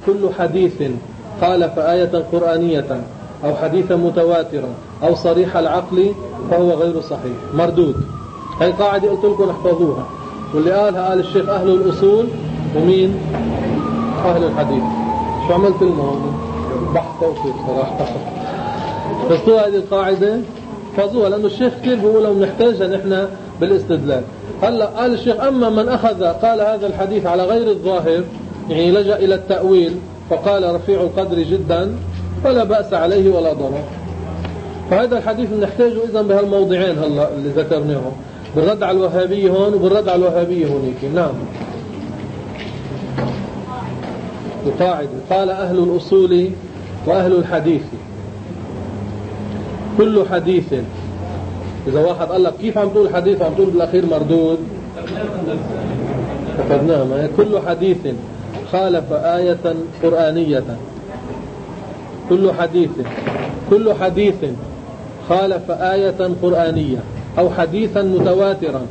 كل حديث خالف آية قرآنية أو حديثا متواترا أو صريح العقل فهو غير صحيح مردود. هي قاعدة قلت لكم احفظوها، واللي قالها قال الشيخ أهل الأصول ومين أهل الحديث. شو عملت لهم بحث توصيل صراحة. فاستوى هذه القاعدة فازوها، لأنه الشيخ كثير بيقولها ونحتاجها نحن بالاستدلال. هلا قال الشيخ أما من أخذ قال هذا الحديث على غير الظاهر، يعني لجأ إلى التأويل فقال رفيع القدر جدا، فلا بأس عليه ولا ضرر. فهذا الحديث نحتاجه إذن بهالموضعين هلا اللي ذكرناهم، بالرد على الوهابية هون وبالرد على الوهابية هونيك. نعم. القاعدة قال أهل الأصول وأهل الحديث كل حديث، إذا واحد قال لك كيف عم تقول حديث وعم تقول بالأخير مردود، أخذناها ما كل حديث خالف آية قرآنية، كل حديث كل حديث خالف آية قرآنية أو حديثا متواترا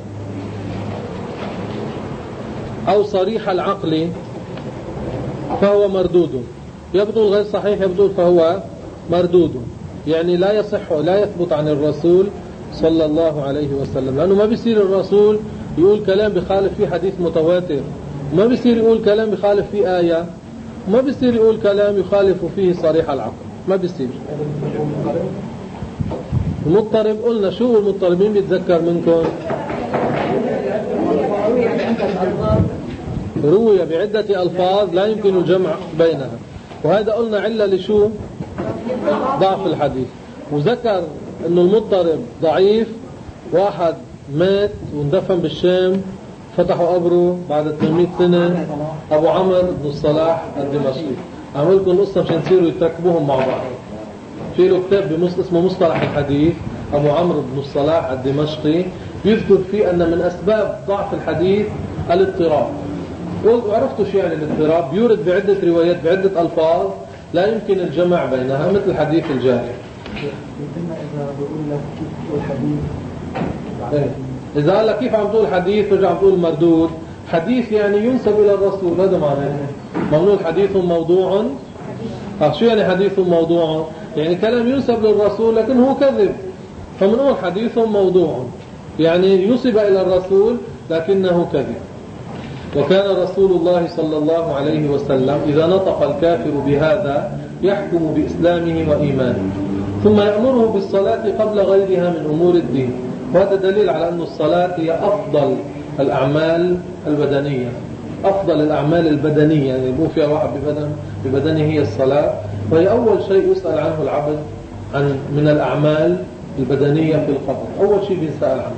أو صريح العقل فهو مردود. يبدو غير صحيح، يبدو فهو مردود، يعني لا يصح لا يثبت عن الرسول صلى الله عليه وسلم، لأنه ما بيصير الرسول يقول كلام بخالف فيه حديث متواتر، ما بيصير يقول كلام بخالف فيه آية، ما بيصير يقول كلام يخالف فيه صريح العقل، ما بيصير. المضطرب قلنا شو المضطرب، مين بيتذكر منكم؟ روي بعدة ألفاظ لا يمكن الجمع بينها، وهذا قلنا علة لشو؟ ضعف الحديث. وذكر انه المضطرب ضعيف، واحد مات واندفن بالشام فتحوا قبره بعد ثمانمئة سنة، ابو عمرو بن الصلاح الدمشقي. عمل لكم القصة مشان تصيروا يتركبوهم مع بعض. في له كتاب اسمه مصطلح الحديث، ابو عمرو بن الصلاح الدمشقي، بيذكر فيه ان من اسباب ضعف الحديث الاضطراب. وعرفتوا شو يعني الاضطراب؟ بيورد بعدة روايات بعدة ألفاظ لا يمكن الجمع بينها، مثل حديث الجارية. إذا قال لك كيف عم تقول حديث رجع عم تقول مردود، حديث يعني ينسب إلى الرسول، هذا معناه. ممنوع حديث موضوع. شو يعني حديث موضوع؟ يعني كلام ينسب للرسول لكن هو كذب، فمنقول حديث موضوع يعني ينسب إلى الرسول لكنه كذب. وكان رسول الله صلى الله عليه وسلم إذا نطق الكافر بهذا يحكم بإسلامه وإيمانه، ثم يأمره بالصلاة قبل غيرها من أمور الدين. وهذا دليل على أن الصلاة هي أفضل الأعمال البدنية، أفضل الأعمال البدنية، يعني يبقى فيها واحد ببدن ببدنه هي الصلاة، وهي أول شيء يسأل عنه العبد عن من الأعمال البدنية في القبر، أول شيء بيسأل عنه.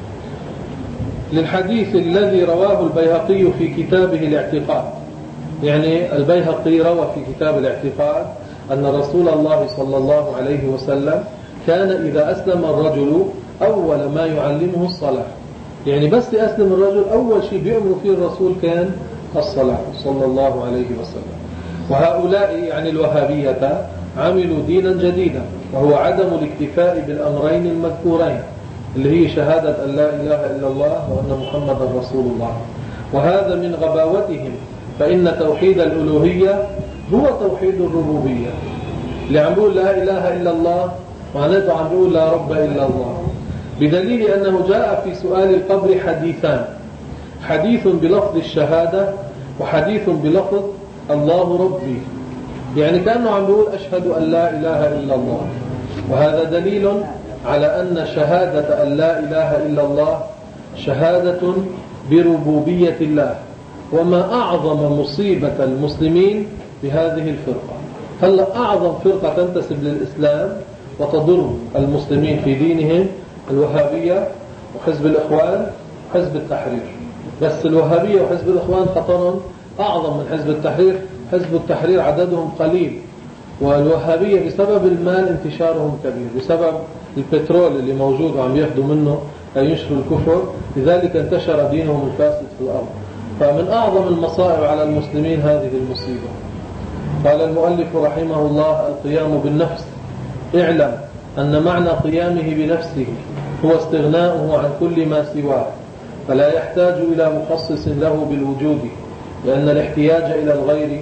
للحديث الذي رواه البيهقي في كتابه الاعتقاد، يعني البيهقي روى في كتاب الاعتقاد أن رسول الله صلى الله عليه وسلم كان إذا أسلم الرجل أول ما يعلمه الصلاة، يعني بس يأسلم الرجل أول شيء بيأمر فيه الرسول كان الصلاة صلى الله عليه وسلم. وهؤلاء يعني الوهابية عملوا دينا جديدا، وهو عدم الاكتفاء بالأمرين المذكورين، اللي هي شهادة أن لا إله إلا الله وأن محمدا رسول الله. وهذا من غباوتهم، فإن توحيد الألوهية هو توحيد الربوبية. اللي عم بيقول لا إله إلا الله معناته عم بيقول لا رب إلا الله، بدليل أنه جاء في سؤال القبر حديثان، حديث بلفظ الشهادة وحديث بلفظ الله ربي، يعني كأنه عم بيقول أشهد أن لا إله إلا الله. وهذا دليل على أن شهادة أن لا إله إلا الله شهادة بربوبية الله. وما أعظم مصيبة المسلمين بهذه الفرقة. هلا أعظم فرقة تنتسب للإسلام وتضر المسلمين في دينهم الوهابية وحزب الإخوان وحزب التحرير. بس الوهابية وحزب الإخوان خطرهم أعظم من حزب التحرير. حزب التحرير عددهم قليل، والوهابية بسبب المال انتشارهم كبير، بسبب البترول اللي موجود وعم ياخذوا منه ينشروا الكفر، لذلك انتشر دينهم الفاسد في الأرض. فمن أعظم المصائب على المسلمين هذه المصيبة. قال المؤلف رحمه الله: القيام بالنفس. اعلم أن معنى قيامه بنفسه هو استغناؤه عن كل ما سواه، فلا يحتاج إلى مخصص له بالوجود، لأن الاحتياج إلى الغير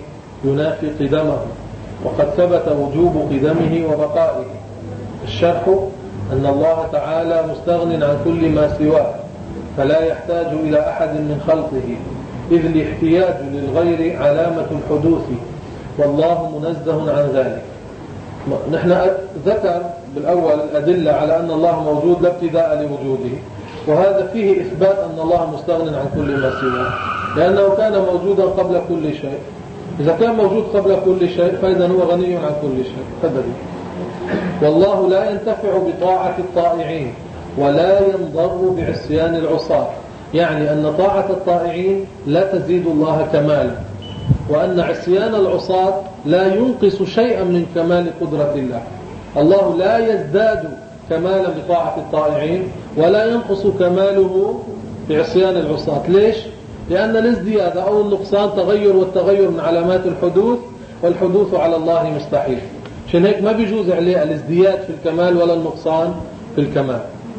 ينافي قدمه، وقد ثبت وجوب قدمه وبقائه. الشرح أن الله تعالى مستغن عن كل ما سواه، فلا يحتاج إلى أحد من خلقه، إذ الاحتياج للغير علامة الحدوث، والله منزه عن ذلك. نحن ذكر بالأول الأدلة على أن الله موجود لا ابتداء لوجوده، وهذا فيه إثبات أن الله مستغن عن كل ما سواه، لأنه كان موجودا قبل كل شيء. إذا كان موجود قبل كل شيء فإذا هو غني عن كل شيء. فدري. والله لا ينتفع بطاعة الطائعين ولا ينضر بعصيان العصاة، يعني أن طاعة الطائعين لا تزيد الله كمالا، وأن عصيان العصاة لا ينقص شيئا من كمال قدرة الله. الله لا يزداد كمالا بطاعة الطائعين ولا ينقص كماله بعصيان العصاة. ليش؟ لأن الازدياد أو النقصان تغير، والتغير من علامات الحدوث، والحدوث على الله مستحيل. عشان هيك ما بيجوز عليه الازدياد في الكمال ولا النقصان في الكمال.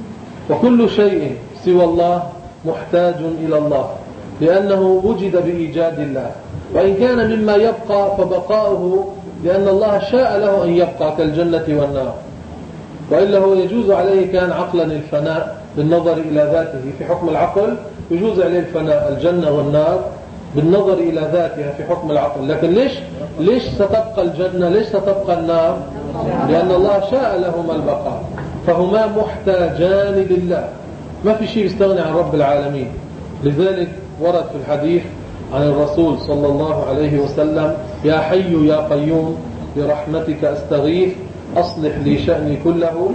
وكل شيء سوى الله محتاج إلى الله، لأنه وجد بإيجاد الله، وإن كان مما يبقى فبقاؤه لأن الله شاء له أن يبقى كالجنة والنار، وإلا هو يجوز عليه كان عقلا الفناء بالنظر إلى ذاته. في حكم العقل يجوز عليه الفناء الجنة والنار بالنظر إلى ذاتها في حكم العقل. لكن ليش ليش ستبقى الجنة، ليش ستبقى النار؟ لأن الله شاء لهما البقاء، فهما محتاجان لله، ما في شيء يستغني عن رب العالمين. لذلك ورد في الحديث عن الرسول صلى الله عليه وسلم: يا حي يا قيوم برحمتك أستغيث أصلح لي شأني كله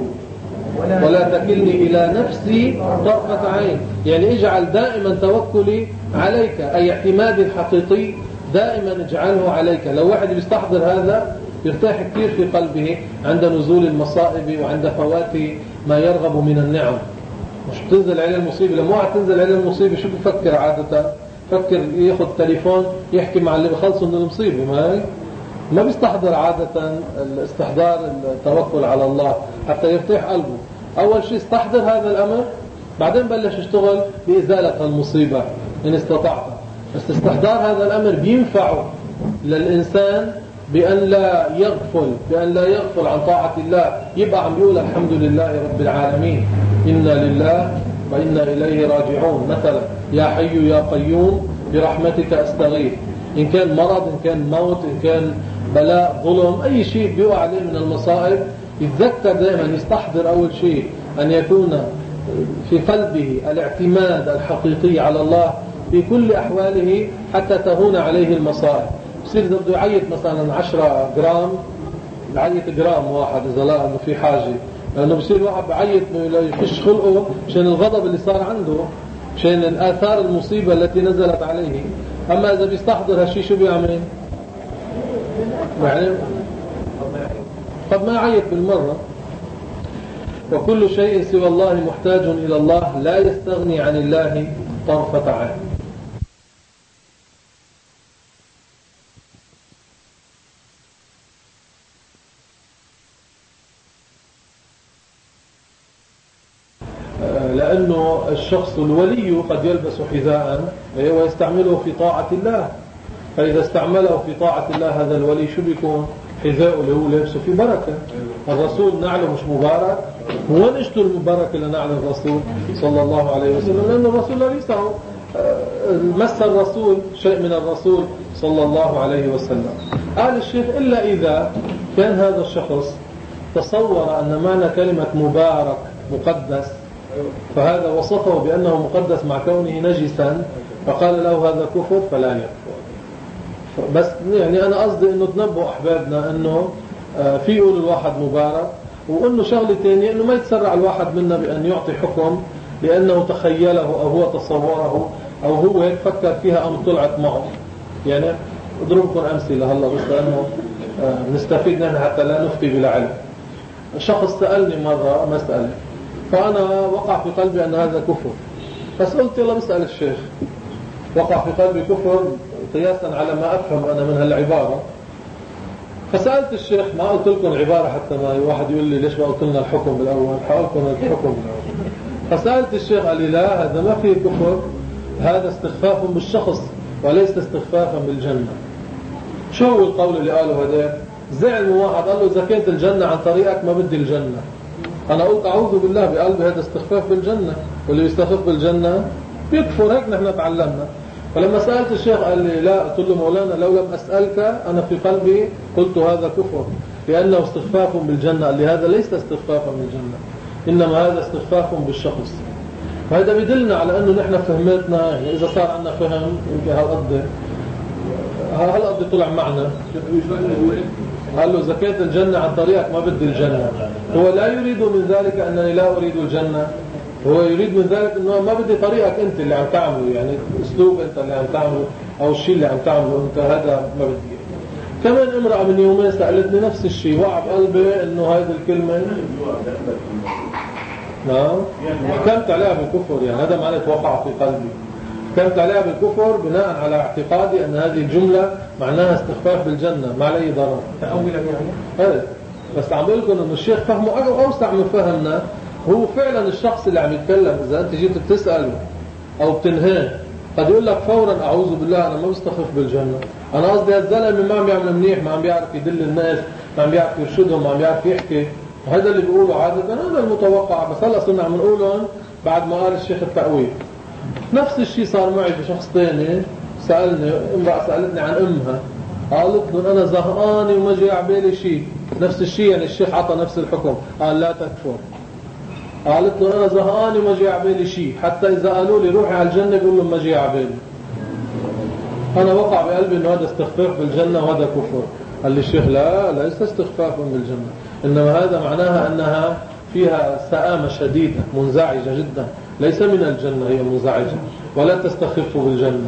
ولا تكلني إلى نفسي طرفة عين. يعني اجعل دائما توكلي عليك، أي اعتمادي الحقيقي دائما اجعله عليك. لو واحد بيستحضر هذا يرتاح كثير في قلبه عند نزول المصائب وعند فوات ما يرغب من النعم. مش تنزل عليه المصيبة، لما واحد تنزل عليه المصيبة شو بفكر عادة؟ فكر ياخذ تليفون يحكي مع اللي بخلصوا من المصيبة، ما هي؟ ما بيستحضر عادة الاستحضار التوكل على الله حتى يرتاح قلبه. أول شيء استحضر هذا الأمر، بعدين بلش اشتغل بإزالة المصيبة إن استطعت. بس استحضار هذا الأمر بينفعه للإنسان بأن لا يغفل بأن لا يغفل عن طاعة الله، يبقى عم يقول الحمد لله رب العالمين، إنا لله وإنا إليه راجعون. مثلا يا حي يا قيوم برحمتك أستغيث، إن كان مرض، إن كان موت، إن كان بلاء، ظلم، أي شيء بيقع عليه من المصائب، يتذكر دائما، يستحضر أول شيء أن يكون في قلبه الاعتماد الحقيقي على الله في كل أحواله حتى تهون عليه المصائب. بصير إذا بده يعيط مثلا عشرة جرام، يعيط جرام واحد إذا لا أنه في حاجة، لأنه بصير واحد بعيط يفش خلقه مشان الغضب اللي صار عنده، مشان الآثار المصيبة التي نزلت عليه. أما إذا بيستحضر هالشيء شو بيعمل؟ يعني قد ما يعيط بالمرة. وكل شيء سوى الله محتاج إلى الله، لا يستغني عن الله طرفة عين. لأنه الشخص الولي قد يلبس حذاء ويستعمله في طاعة الله، فإذا استعمله في طاعة الله هذا الولي شو بيكون؟ حذاء اللي هو لابسه في بركة. الرسول نعله مش مبارك، وين اشتروا المبارك لنعل الرسول صلى الله عليه وسلم؟ لأن الرسول لا يسعه مس الرسول شيء من الرسول صلى الله عليه وسلم. قال الشيخ: إلا إذا كان هذا الشخص تصور أن معنى كلمة مبارك مقدس، فهذا وصفه بأنه مقدس مع كونه نجسا، فقال له هذا كفر، فلا يكفر. بس يعني أنا قصدي أنه تنبه أحبابنا أنه في يقول الواحد مبارك، وأنه شغلة تانية أنه ما يتسرع الواحد منا بأن يعطي حكم لأنه تخيله أو هو تصوره أو هو هيك فكر فيها أم طلعت معه. يعني أضربكم أمثلة هلا بس لأنه نستفيد منها حتى لا نفتي بلا علم. شخص سألني مرة مسألة، فأنا وقع في قلبي أن هذا كفر، بس قلت يلا بسأل الشيخ. وقع في قلبي كفر قياسا على ما أفهم أنا من هالعبارة، فسألت الشيخ. ما قلت لكم العبارة حتى ما واحد يقول لي ليش ما قلت لنا الحكم بالأول، حاولكم الحكم بالأول. فسألت الشيخ قال لي لا، هذا ما فيه كفر، هذا استخفاف بالشخص وليس استخفافا بالجنة. شو هو القول اللي قاله هذاك؟ زعل واحد قال له إذا كانت الجنة عن طريقك ما بدي الجنة. أنا قلت أعوذ بالله بقلبي هذا استخفاف بالجنة، واللي بيستخف بالجنة بيكفر. هيك نحن تعلمنا. فلما سألت الشيخ قال لي لا. قلت له مولانا لو لم أسألك أنا في قلبي قلت هذا كفر لأنه استخفاف بالجنة. قال لي هذا ليس استخفافا بالجنة، إنما هذا استخفاف بالشخص. وهذا بيدلنا على أنه نحن فهمتنا، يعني إذا صار عندنا فهم يمكن هالقد هالقد طلع معنا. قال له إذا كانت الجنة عن طريقك ما بدي الجنة. هو لا يريد من ذلك أنني لا أريد الجنة، هو يريد من ذلك أنه ما بدي طريقك أنت اللي عم تعمله، يعني أسلوب أنت اللي عم تعمله أو الشيء اللي عم تعمله أنت، هذا ما بدي. كمان امرأة من يومين سألتني نفس الشيء، وقع بقلبي أنه هذه الكلمة نعم حكمت عليها بالكفر. يعني هذا معنى وقع في قلبي، حكمت عليها بالكفر بناء على اعتقادي أن هذه الجملة معناها استخفاف بالجنة ما عليه ضرر تأويلا يعني. هذا بس عم بقول لكم أنه الشيخ فهمه أوسع من فهمنا. هو فعلا الشخص اللي عم يتكلم إذا أنت جيت بتسأله أو بتنهاه قد يقول لك فورا أعوذ بالله أنا ما بستخف بالجنة. أنا قصدي هالزلمة ما عم يعمل منيح، ما عم بيعرف يدل الناس، ما عم بيعرف يرشدهم، ما عم بيعرف يحكي. وهذا اللي بيقوله عادة، هذا المتوقع. بس هلا صرنا عم نقولهم بعد ما قال الشيخ التأويل. نفس الشيء صار معي بشخص ثاني. سألني امرأة سألتني عن أمها، قالت له أنا زهقانة وما جاي على بالي شيء. نفس الشيء يعني الشيخ عطى نفس الحكم، قال لا تكفر. قالت له أنا زهقانة وما جاي على بالي شيء، حتى إذا قالوا لي روحي على الجنة بقول لهم ما جاي على بالي. أنا وقع بقلبي إنه هذا استخفاف بالجنة وهذا كفر. قال لي الشيخ لا ليس استخفاف بالجنة، إنما هذا معناها أنها فيها سآمة شديدة منزعجة جدا، ليس من الجنة، هي منزعجة ولا تستخف بالجنة.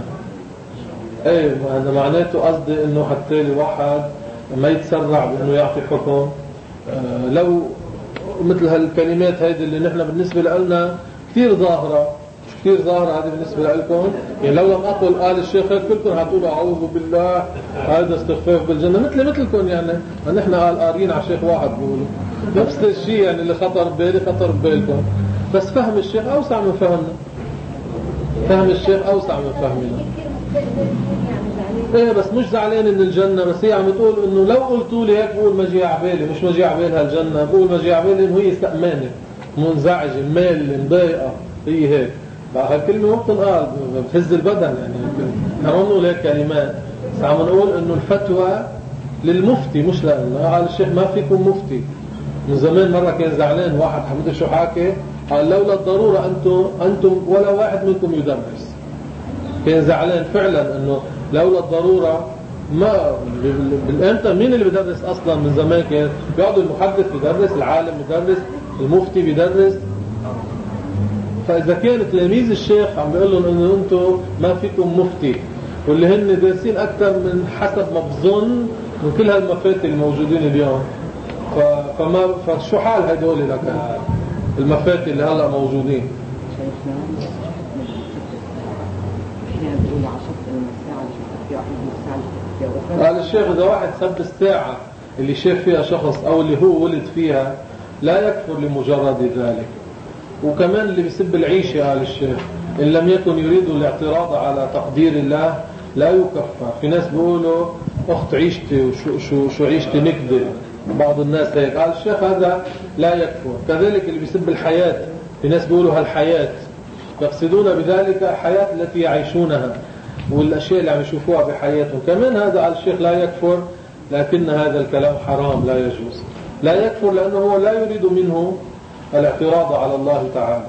أي هذا معناته قصدي إنه حتى الواحد ما يتسرع بإنه يعطي حكم. آه لو مثل هالكلمات هذه اللي نحن بالنسبة لنا كثير ظاهرة، كثير ظاهرة هذه بالنسبة لكم، يعني لو لم أقل قال الشيخ كلكم هتقولوا أعوذ بالله هذا استخفاف بالجنة مثل مثلكم. يعني نحن قال قارين على شيخ واحد بيقولوا نفس الشيء، يعني اللي خطر ببالي خطر ببالكم. بس فهم الشيخ أوسع من فهمنا، فهم الشيخ أوسع من فهمنا. ايه بس مش زعلان ان الجنة، بس هي عم تقول انه لو قلتوا لي هيك بقول ما جي على بالي، مش ما جي على بالها الجنة، بقول ما جي على بالي انه هي استأمانة منزعجة مالة مضايقة. هي هيك بقى هالكلمة ما بتنقال، بتهز البدن. يعني نحن ما بنقول هيك كلمات، بس عم نقول انه الفتوى للمفتي مش لنا. قال الشيخ ما فيكم مفتي. من زمان مرة كان زعلان واحد، حمد شو حاكي، قال لولا الضرورة انتم انتم ولا واحد منكم يدرس. كان زعلان فعلا انه لولا الضرورة ما بالامتى مين اللي بيدرس اصلا. من زمان كان بيقعد المحدث بيدرس، العالم بيدرس، المفتي بيدرس. فاذا كان تلاميذ الشيخ عم بيقول لهم انه انتم ما فيكم مفتي، واللي هن دارسين اكثر من حسب ما بظن من كل هالمفاتي الموجودين اليوم، فما فشو حال هدول لك المفاتي اللي هلا موجودين؟ قال الشيخ إذا واحد سب الساعة اللي شاف فيها شخص أو اللي هو ولد فيها لا يكفر لمجرد ذلك. وكمان اللي بيسب العيشة قال الشيخ إن لم يكن يريد الاعتراض على تقدير الله لا يكفر. في ناس بيقولوا أخت عيشتي وشو شو شو عيشتي نكدة، بعض الناس هيك. قال الشيخ هذا لا يكفر. كذلك اللي بيسب الحياة، في ناس بيقولوا هالحياة يقصدون بذلك الحياة التي يعيشونها والأشياء اللي عم يشوفوها بحياتهم، كمان هذا على الشيخ لا يكفر. لكن هذا الكلام حرام لا يجوز. لا يكفر لأنه هو لا يريد منه الاعتراض على الله تعالى.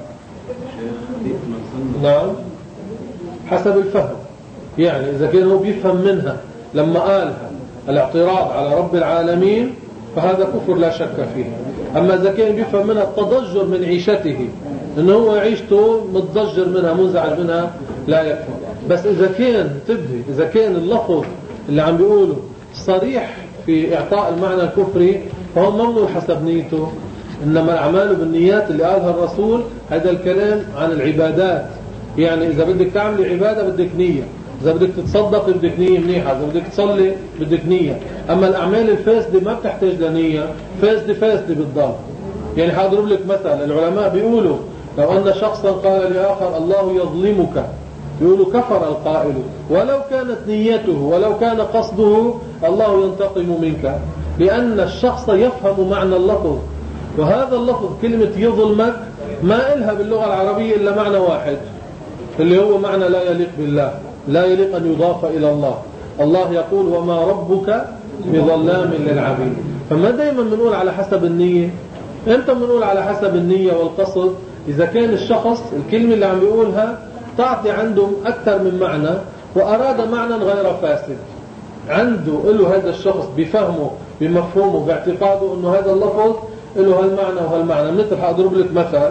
نعم حسب الفهم. يعني إذا كان هو بيفهم منها لما قالها الاعتراض على رب العالمين فهذا كفر لا شك فيه. أما إذا كان بيفهم منها التضجر من عيشته، إنه هو عيشته متضجر منها منزعج منها، لا يكفر. بس إذا كان انتبه إذا كان اللفظ اللي عم بيقوله صريح في إعطاء المعنى الكفري فهو ممنوع حسب نيته. إنما الأعمال بالنيات اللي قالها الرسول هذا الكلام عن العبادات. يعني إذا بدك تعمل عبادة بدك نية، إذا بدك تتصدق بدك نية منيحة، إذا بدك تصلي بدك نية. أما الأعمال الفاسدة ما بتحتاج لنية، فاسدة فاسدة بالضبط. يعني حاضرب لك مثلا العلماء بيقولوا لو أن شخصا قال لآخر الله يظلمك يقولوا كفر القائل، ولو كانت نيته ولو كان قصده الله ينتقم منك، لأن الشخص يفهم معنى اللفظ، وهذا اللفظ كلمة يظلمك ما إلها باللغة العربية إلا معنى واحد، اللي هو معنى لا يليق بالله، لا يليق أن يضاف إلى الله. الله يقول وما ربك بظلام للعبيد. فما دايما بنقول على حسب النية. امتى بنقول على حسب النية والقصد؟ إذا كان الشخص الكلمة اللي عم بيقولها تعطي عنده أكثر من معنى وأراد معنى غير فاسد، عنده له هذا الشخص بفهمه بمفهومه باعتقاده أنه هذا اللفظ له هالمعنى وهالمعنى. مثل هأضرب لك مثل،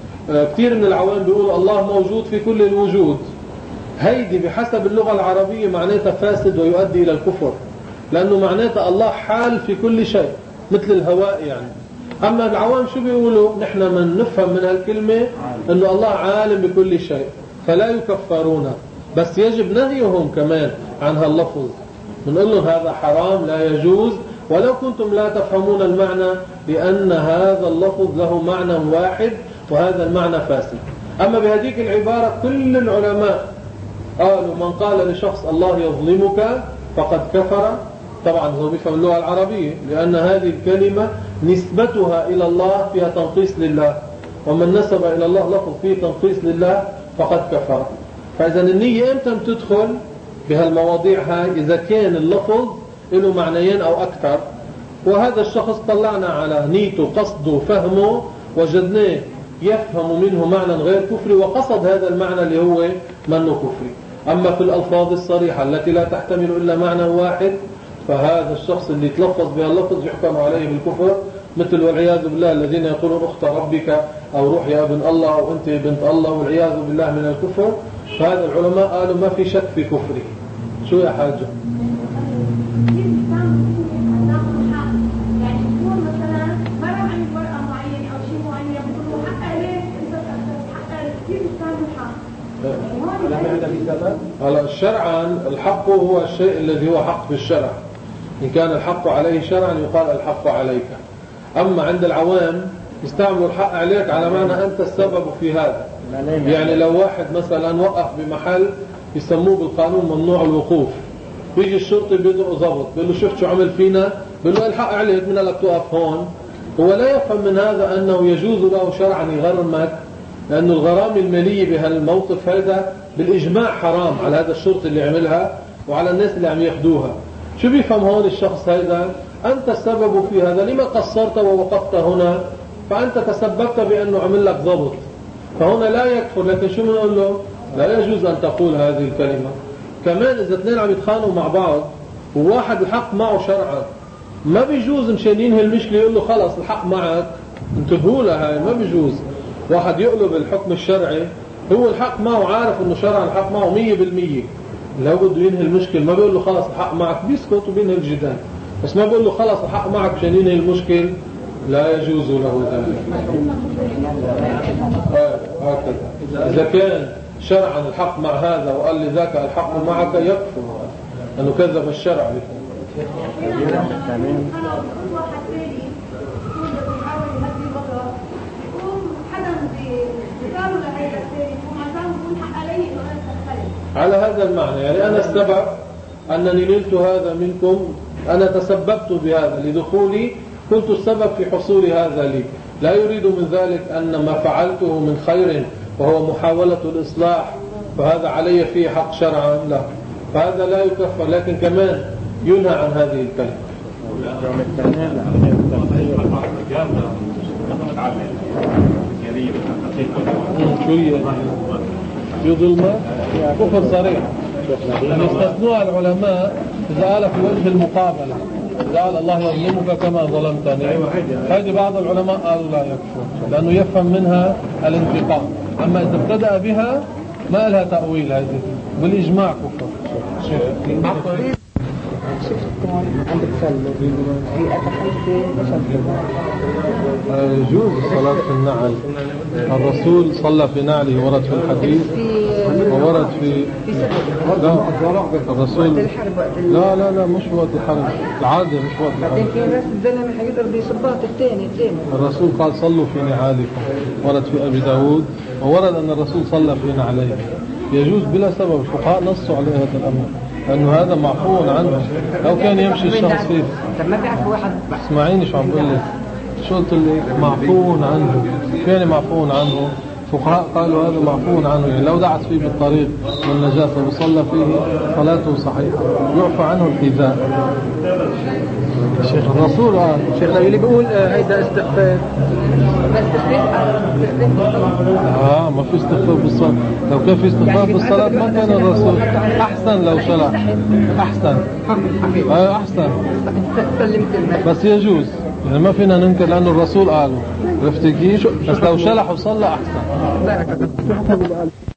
كثير من العوام بيقول الله موجود في كل الوجود، هيدي بحسب اللغة العربية معناتها فاسد ويؤدي إلى الكفر، لأنه معناتها الله حال في كل شيء مثل الهواء يعني. أما العوام شو بيقولوا؟ نحن من نفهم من هالكلمة أنه الله عالم بكل شيء، فلا يكفرون، بس يجب نهيهم كمان عن هاللفظ. بنقول لهم هذا حرام لا يجوز ولو كنتم لا تفهمون المعنى، لأن هذا اللفظ له معنى واحد وهذا المعنى فاسد. أما بهذيك العبارة كل العلماء قالوا من قال لشخص الله يظلمك فقد كفر. طبعا هو بيفهم اللغة العربية، لأن هذه الكلمة نسبتها إلى الله فيها تنقيص لله، ومن نسب إلى الله لفظ فيه تنقيص لله فقد كفر. فإذا النية إمتى بتدخل بهالمواضيع هاي؟ إذا كان اللفظ له معنيين أو أكثر، وهذا الشخص طلعنا على نيته قصده فهمه وجدناه يفهم منه معنى غير كفري وقصد هذا المعنى اللي هو منه كفري. أما في الألفاظ الصريحة التي لا تحتمل إلا معنى واحد، فهذا الشخص اللي تلفظ بها اللفظ يحكم عليه بالكفر، مثل والعياذ بالله الذين يقولون أخت ربك أو روح يا ابن الله أو أنت بنت الله والعياذ بالله من الكفر. فهذا العلماء قالوا ما في شك في كفره. شو يا حاجة؟ هلا شرعا الحق هو الشيء الذي هو حق في الشرع، إن كان الحق عليه شرعا يقال الحق عليك. أما عند العوام يستعملوا الحق عليك على معنى أنت السبب في هذا. يعني لو واحد مثلا وقف بمحل يسموه بالقانون ممنوع الوقوف، بيجي الشرطي بيدقه ضبط بيقول له شفت شو عمل فينا، بيقول له الحق عليك من لك توقف هون. هو لا يفهم من هذا أنه يجوز له شرعا يغرمك، لأنه الغرامة المالية بهالموقف هذا بالإجماع حرام على هذا الشرطي اللي عملها وعلى الناس اللي عم ياخدوها. شو بيفهم هون الشخص هذا؟ أنت السبب في هذا، لما قصرت ووقفت هنا؟ فأنت تسببت بأنه عمل لك ضبط، فهنا لا يكفر. لكن شو بنقول له؟ لا يجوز أن تقول هذه الكلمة. كمان إذا اثنين عم يتخانقوا مع بعض وواحد الحق معه شرعا، ما بيجوز مشان ينهي المشكلة يقول له خلص الحق معك. انتبهوا لها، ما بيجوز واحد يقلب الحكم الشرعي، هو الحق معه عارف انه شرعا الحق معه مية بالمية، لو بده ينهي المشكلة ما بيقول له خلص الحق معك، بيسكت وبينهي الجدال. بس ما بيقول له خلص الحق معك عشان ينهي المشكلة، لا يجوز له ذلك. هكذا إذا كان شرعا الحق مع هذا وقال لي ذاك الحق معك يكفر، أنه كذب الشرع. على هذا المعنى، يعني أنا السبب أنني نلت هذا منكم، أنا تسببت بهذا لدخولي، كنت السبب في حصول هذا لي. لا يريد من ذلك أن ما فعلته من خير وهو محاولة الإصلاح فهذا علي فيه حق شرعا، لا، فهذا لا يكفر، لكن كمان ينهى عن هذه الكلمة. شوية يظلم كفر صريح، يستثنوها العلماء إذا قال في وجه المقابلة، إذا قال الله يظلمك كما ظلمتني، هذه بعض العلماء قالوا لا يكفر لأنه يفهم منها الانتقام. أما إذا ابتدأ بها ما لها تأويل، هذه بالإجماع كفر. شفتكم عند الفل في أتحدث يجوز الصلاة في النعل. الرسول صلى في نعله، ورد في الحديث وورد في لا الرسول لا لا لا مش وقت الحرب، العادة مش وقت الحرب. بعدين في ناس الزلمة حيقدر بيصبات الثاني الثاني. الرسول قال صلوا في نعالكم، ورد في أبي داود، وورد أن الرسول صلى في نعليه. يجوز بلا سبب. الفقهاء نصوا على هذا الأمر لأنه هذا معفو عنه. لو كان يمشي الشخص فيه. طب ما بيعرف واحد. اسمعيني شو عم بقول لك. شو قلت لك؟ معفو عنه. كان معفو عنه. فقهاء قالوا هذا معفو عنه، يعني لو دعس فيه بالطريق والنجاسة وصلى فيه صلاته صحيحة، يعفى عنه الحذاء. شيخ الرسول قال شيخ اللي بيقول هيدا استغفار. اه ما في استغفار بالصلاة. لو كان في استغفار بالصلاة ما كان الرسول. احسن لو شلح. احسن آه احسن بس يجوز، يعني ما فينا ننكر لانه الرسول قاله. عرفتي كيف؟ بس لو شلح وصلى احسن.